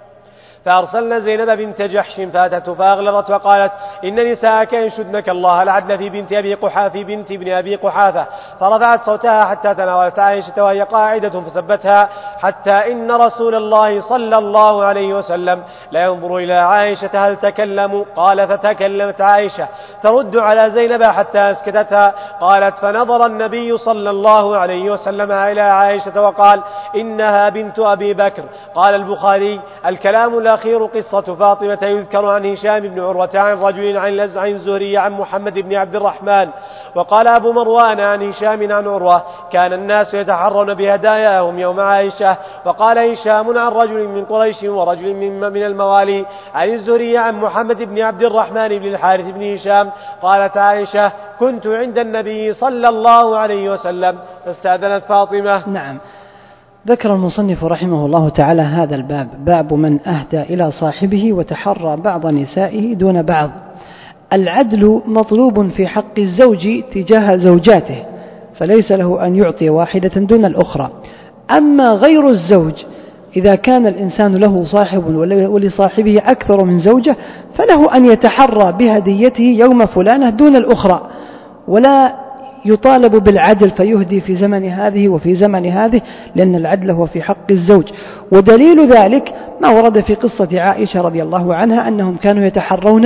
فأرسلنا زينب بنت جحش فأتته فأغلظت وقالت إن نساءك ينشدنك الله العدل في بنت ابن أبي قحافة، فرفعت صوتها حتى تناولت عائشة وهي قاعدة فسبتها حتى إن رسول الله صلى الله عليه وسلم لا ينظر إلى عائشة هل تكلموا؟ قال فتكلمت عائشة ترد على زينب حتى أسكتتها، قالت فنظر النبي صلى الله عليه وسلم إلى عائشة وقال إنها بنت أبي بكر. قال البخاري الكلام الأخير قصة فاطمة يذكر عن هشام بن عروة عن رجل عن الزهري عن محمد بن عبد الرحمن. وقال أبو مروان عن هشام عن عروة كان الناس يتحرون بهداياهم يوم عائشة. وقال هشام عن رجل من قريش ورجل من الموالي عن الزهري عن محمد بن عبد الرحمن بن الحارث بن هشام. قالت عائشة كنت عند النبي صلى الله عليه وسلم فاستأذنت فاطمة. نعم. ذكر المصنف رحمه الله تعالى هذا الباب، باب من أهدى إلى صاحبه وتحرى بعض نسائه دون بعض. العدل مطلوب في حق الزوج تجاه زوجاته، فليس له أن يعطي واحدة دون الأخرى. أما غير الزوج إذا كان الإنسان له صاحب ولصاحبه أكثر من زوجة فله أن يتحرى بهديته يوم فلانة دون الأخرى، ولا يطالب بالعدل فيهدي في زمن هذه وفي زمن هذه، لأن العدل هو في حق الزوج. ودليل ذلك ما ورد في قصة عائشة رضي الله عنها أنهم كانوا يتحرون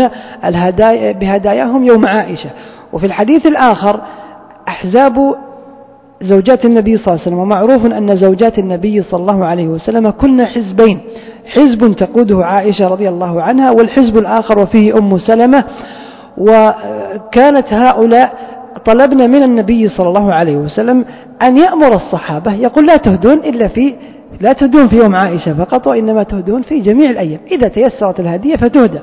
بهداياهم يوم عائشة. وفي الحديث الآخر أحزاب زوجات النبي صلى الله عليه وسلم، ومعروف أن زوجات النبي صلى الله عليه وسلم كن حزبين، حزب تقوده عائشة رضي الله عنها والحزب الآخر وفيه أم سلمة. وكانت هؤلاء طلبنا من النبي صلى الله عليه وسلم أن يأمر الصحابة يقول لا تهدون في يوم عائشة فقط، وإنما تهدون في جميع الأيام، إذا تيسرت الهدية فتهدى.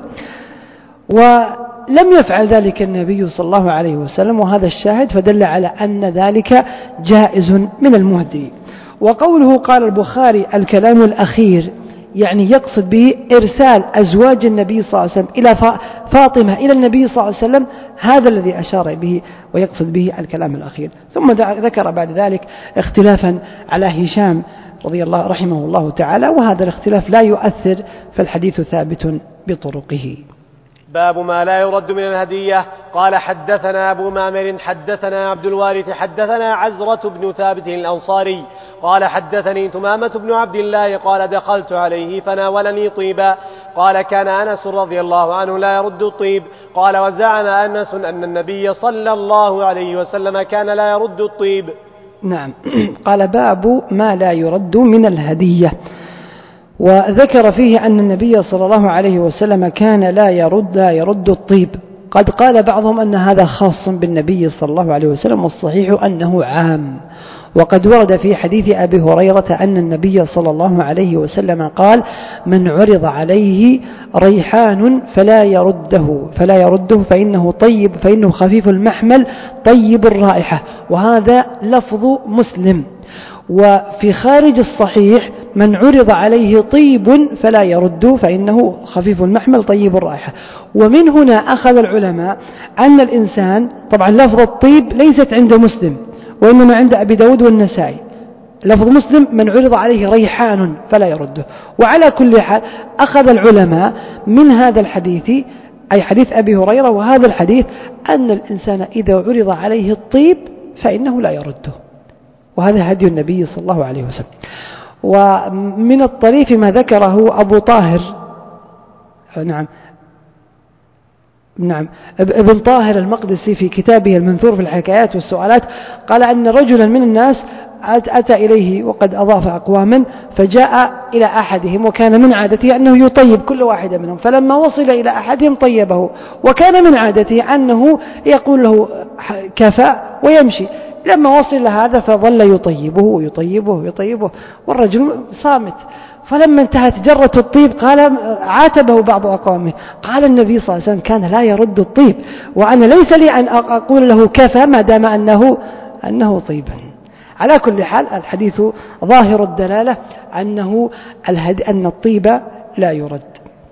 ولم يفعل ذلك النبي صلى الله عليه وسلم، وهذا الشاهد فدل على أن ذلك جائز من المهدي. وقوله قال البخاري الكلام الأخير يعني يقصد به إرسال أزواج النبي صلى الله عليه وسلم إلى فاطمة إلى النبي صلى الله عليه وسلم، هذا الذي أشار به ويقصد به الكلام الأخير. ثم ذكر بعد ذلك اختلافا على هشام رحمه الله تعالى، وهذا الاختلاف لا يؤثر، فالحديث ثابت بطرقه. باب ما لا يرد من الهدية. قال حدثنا أبو مامر حدثنا عبد الوارث حدثنا عزرة بن ثابت الأنصاري قال حدثني تمامة بن عبد الله قال دخلت عليه فناولني طيبا. قال كان أنس رضي الله عنه لا يرد الطيب. قال وزعم أنس أن النبي صلى الله عليه وسلم كان لا يرد الطيب. نعم. قال باب ما لا يرد من الهدية، وذكر فيه أن النبي صلى الله عليه وسلم كان لا يرد الطيب. قد قال بعضهم أن هذا خاص بالنبي صلى الله عليه وسلم، والصحيح أنه عام. وقد ورد في حديث أبي هريرة أن النبي صلى الله عليه وسلم قال: من عرض عليه ريحان فلا يرده فإنه خفيف المحمل طيب الرائحة. وهذا لفظ مسلم. وفي خارج الصحيح: من عرض عليه طيب فلا يرده فإنه خفيف المحمل طيب الرائحة. ومن هنا أخذ العلماء أن الإنسان، طبعا لفظ الطيب ليست عند مسلم وإنما عند أبي داود والنسائي. لفظ مسلم: من عرض عليه ريحان فلا يرده. وعلى كل حال أخذ العلماء من هذا الحديث، أي حديث أبي هريرة وهذا الحديث، أن الإنسان إذا عرض عليه الطيب فإنه لا يرده. وهذا هدي النبي صلى الله عليه وسلم. ومن الطريف ما ذكره أبو طاهر، نعم ابن طاهر المقدسي في كتابه المنثور في الحكايات والسؤالات، قال أن رجلا من الناس أتى إليه وقد أضاف أقواما، فجاء إلى أحدهم وكان من عادته أنه يطيب كل واحد منهم، فلما وصل إلى أحدهم طيبه، وكان من عادته أنه يقول له كفى ويمشي. لما وصل هذا فظل يطيبه ويطيبه ويطيبه والرجل صامت. فلما انتهت جرة الطيب عاتبه بعض أقوامه، قال النبي صلى الله عليه وسلم: كان لا يرد الطيب، وأنا ليس لي أن أقول له كفى ما دام أنه طيبا. على كل حال الحديث ظاهر الدلالة أن الطيب لا يرد.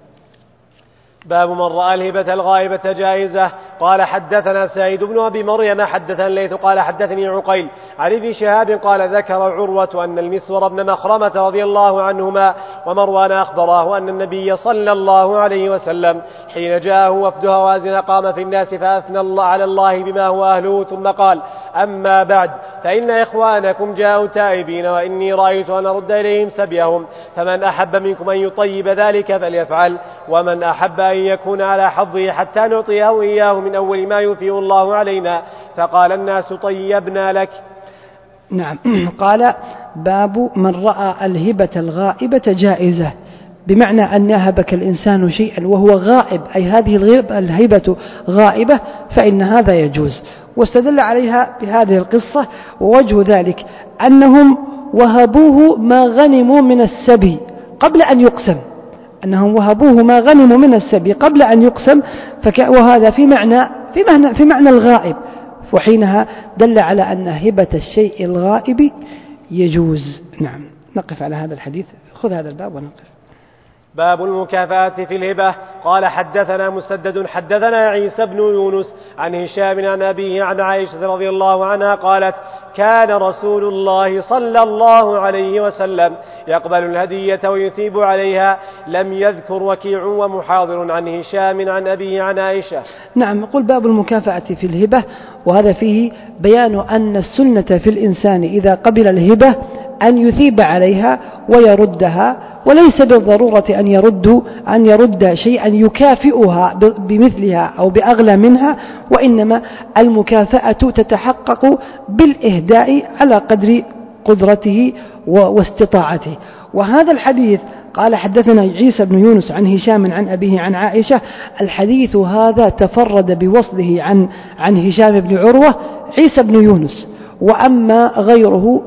باب من رأى الهبة الغائبة جائزة. قال حدثنا سعيد بن أبي مريم حدثنا الليث قال حدثني عقيل عن ابن شهاب قال ذكر عروة أن المسور بن مخرمة رضي الله عنهما ومروان أخبراه أن النبي صلى الله عليه وسلم حين جاءه وفد هوازن قام في الناس فأثنى الله على الله بما هو أهله ثم قال: أما بعد فإن إخوانكم جاءوا تائبين وإني رأيت أن أرد إليهم سبيهم، فمن أحب منكم أن يطيب ذلك فليفعل، ومن أحب أن يكون على حظه حتى نعطيه إياه من أول ما يوفيه الله علينا. فقال الناس: طيبنا لك. نعم. قال: باب من رأى الهبة الغائبة جائزة، بمعنى أن يهبك الإنسان شيئا وهو غائب، أي هذه الهبة غائبة، فإن هذا يجوز. واستدل عليها بهذه القصة، ووجه ذلك أنهم وهبوه ما غنموا من السبي قبل أن يقسم، أنهم وهبوه ما غنموا من السبي قبل أن يقسم، وهذا في معنى الغائب، وحينها دل على أن هبة الشيء الغائب يجوز. نعم. نقف على هذا الحديث، خذ هذا الباب ونقف. باب المكافأة في الهبة. قال حدثنا مسدد حدثنا عيسى بن يونس عن هشام عن أبيه عن عائشة رضي الله عنها قالت: كان رسول الله صلى الله عليه وسلم يقبل الهدية ويثيب عليها. لم يذكر وكيع ومحاضر عن هشام عن أبيه عن عائشة. نعم. يقول باب المكافأة في الهبة، وهذا فيه بيان أن السنة في الإنسان إذا قبل الهبة أن يثيب عليها ويردها، وليس بالضرورة أن يرد شيئا يكافئها بمثلها أو بأغلى منها، وإنما المكافأة تتحقق بالإهداء على قدر قدرته واستطاعته. وهذا الحديث قال حدثنا عيسى بن يونس عن هشام عن أبيه عن عائشة، الحديث هذا تفرد بوصله عن هشام بن عروة عيسى بن يونس، وأما غيره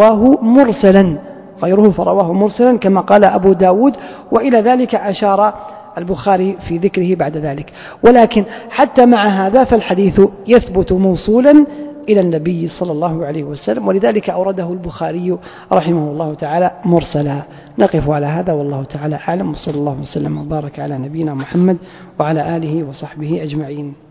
فرواه مرسلا كما قال أبو داود، وإلى ذلك أشار البخاري في ذكره بعد ذلك. ولكن حتى مع هذا فالحديث يثبت موصولا إلى النبي صلى الله عليه وسلم، ولذلك أورده البخاري رحمه الله تعالى مرسلا. نقف على هذا والله تعالى أعلم، وصلى الله وسلم وبارك على نبينا محمد وعلى آله وصحبه أجمعين.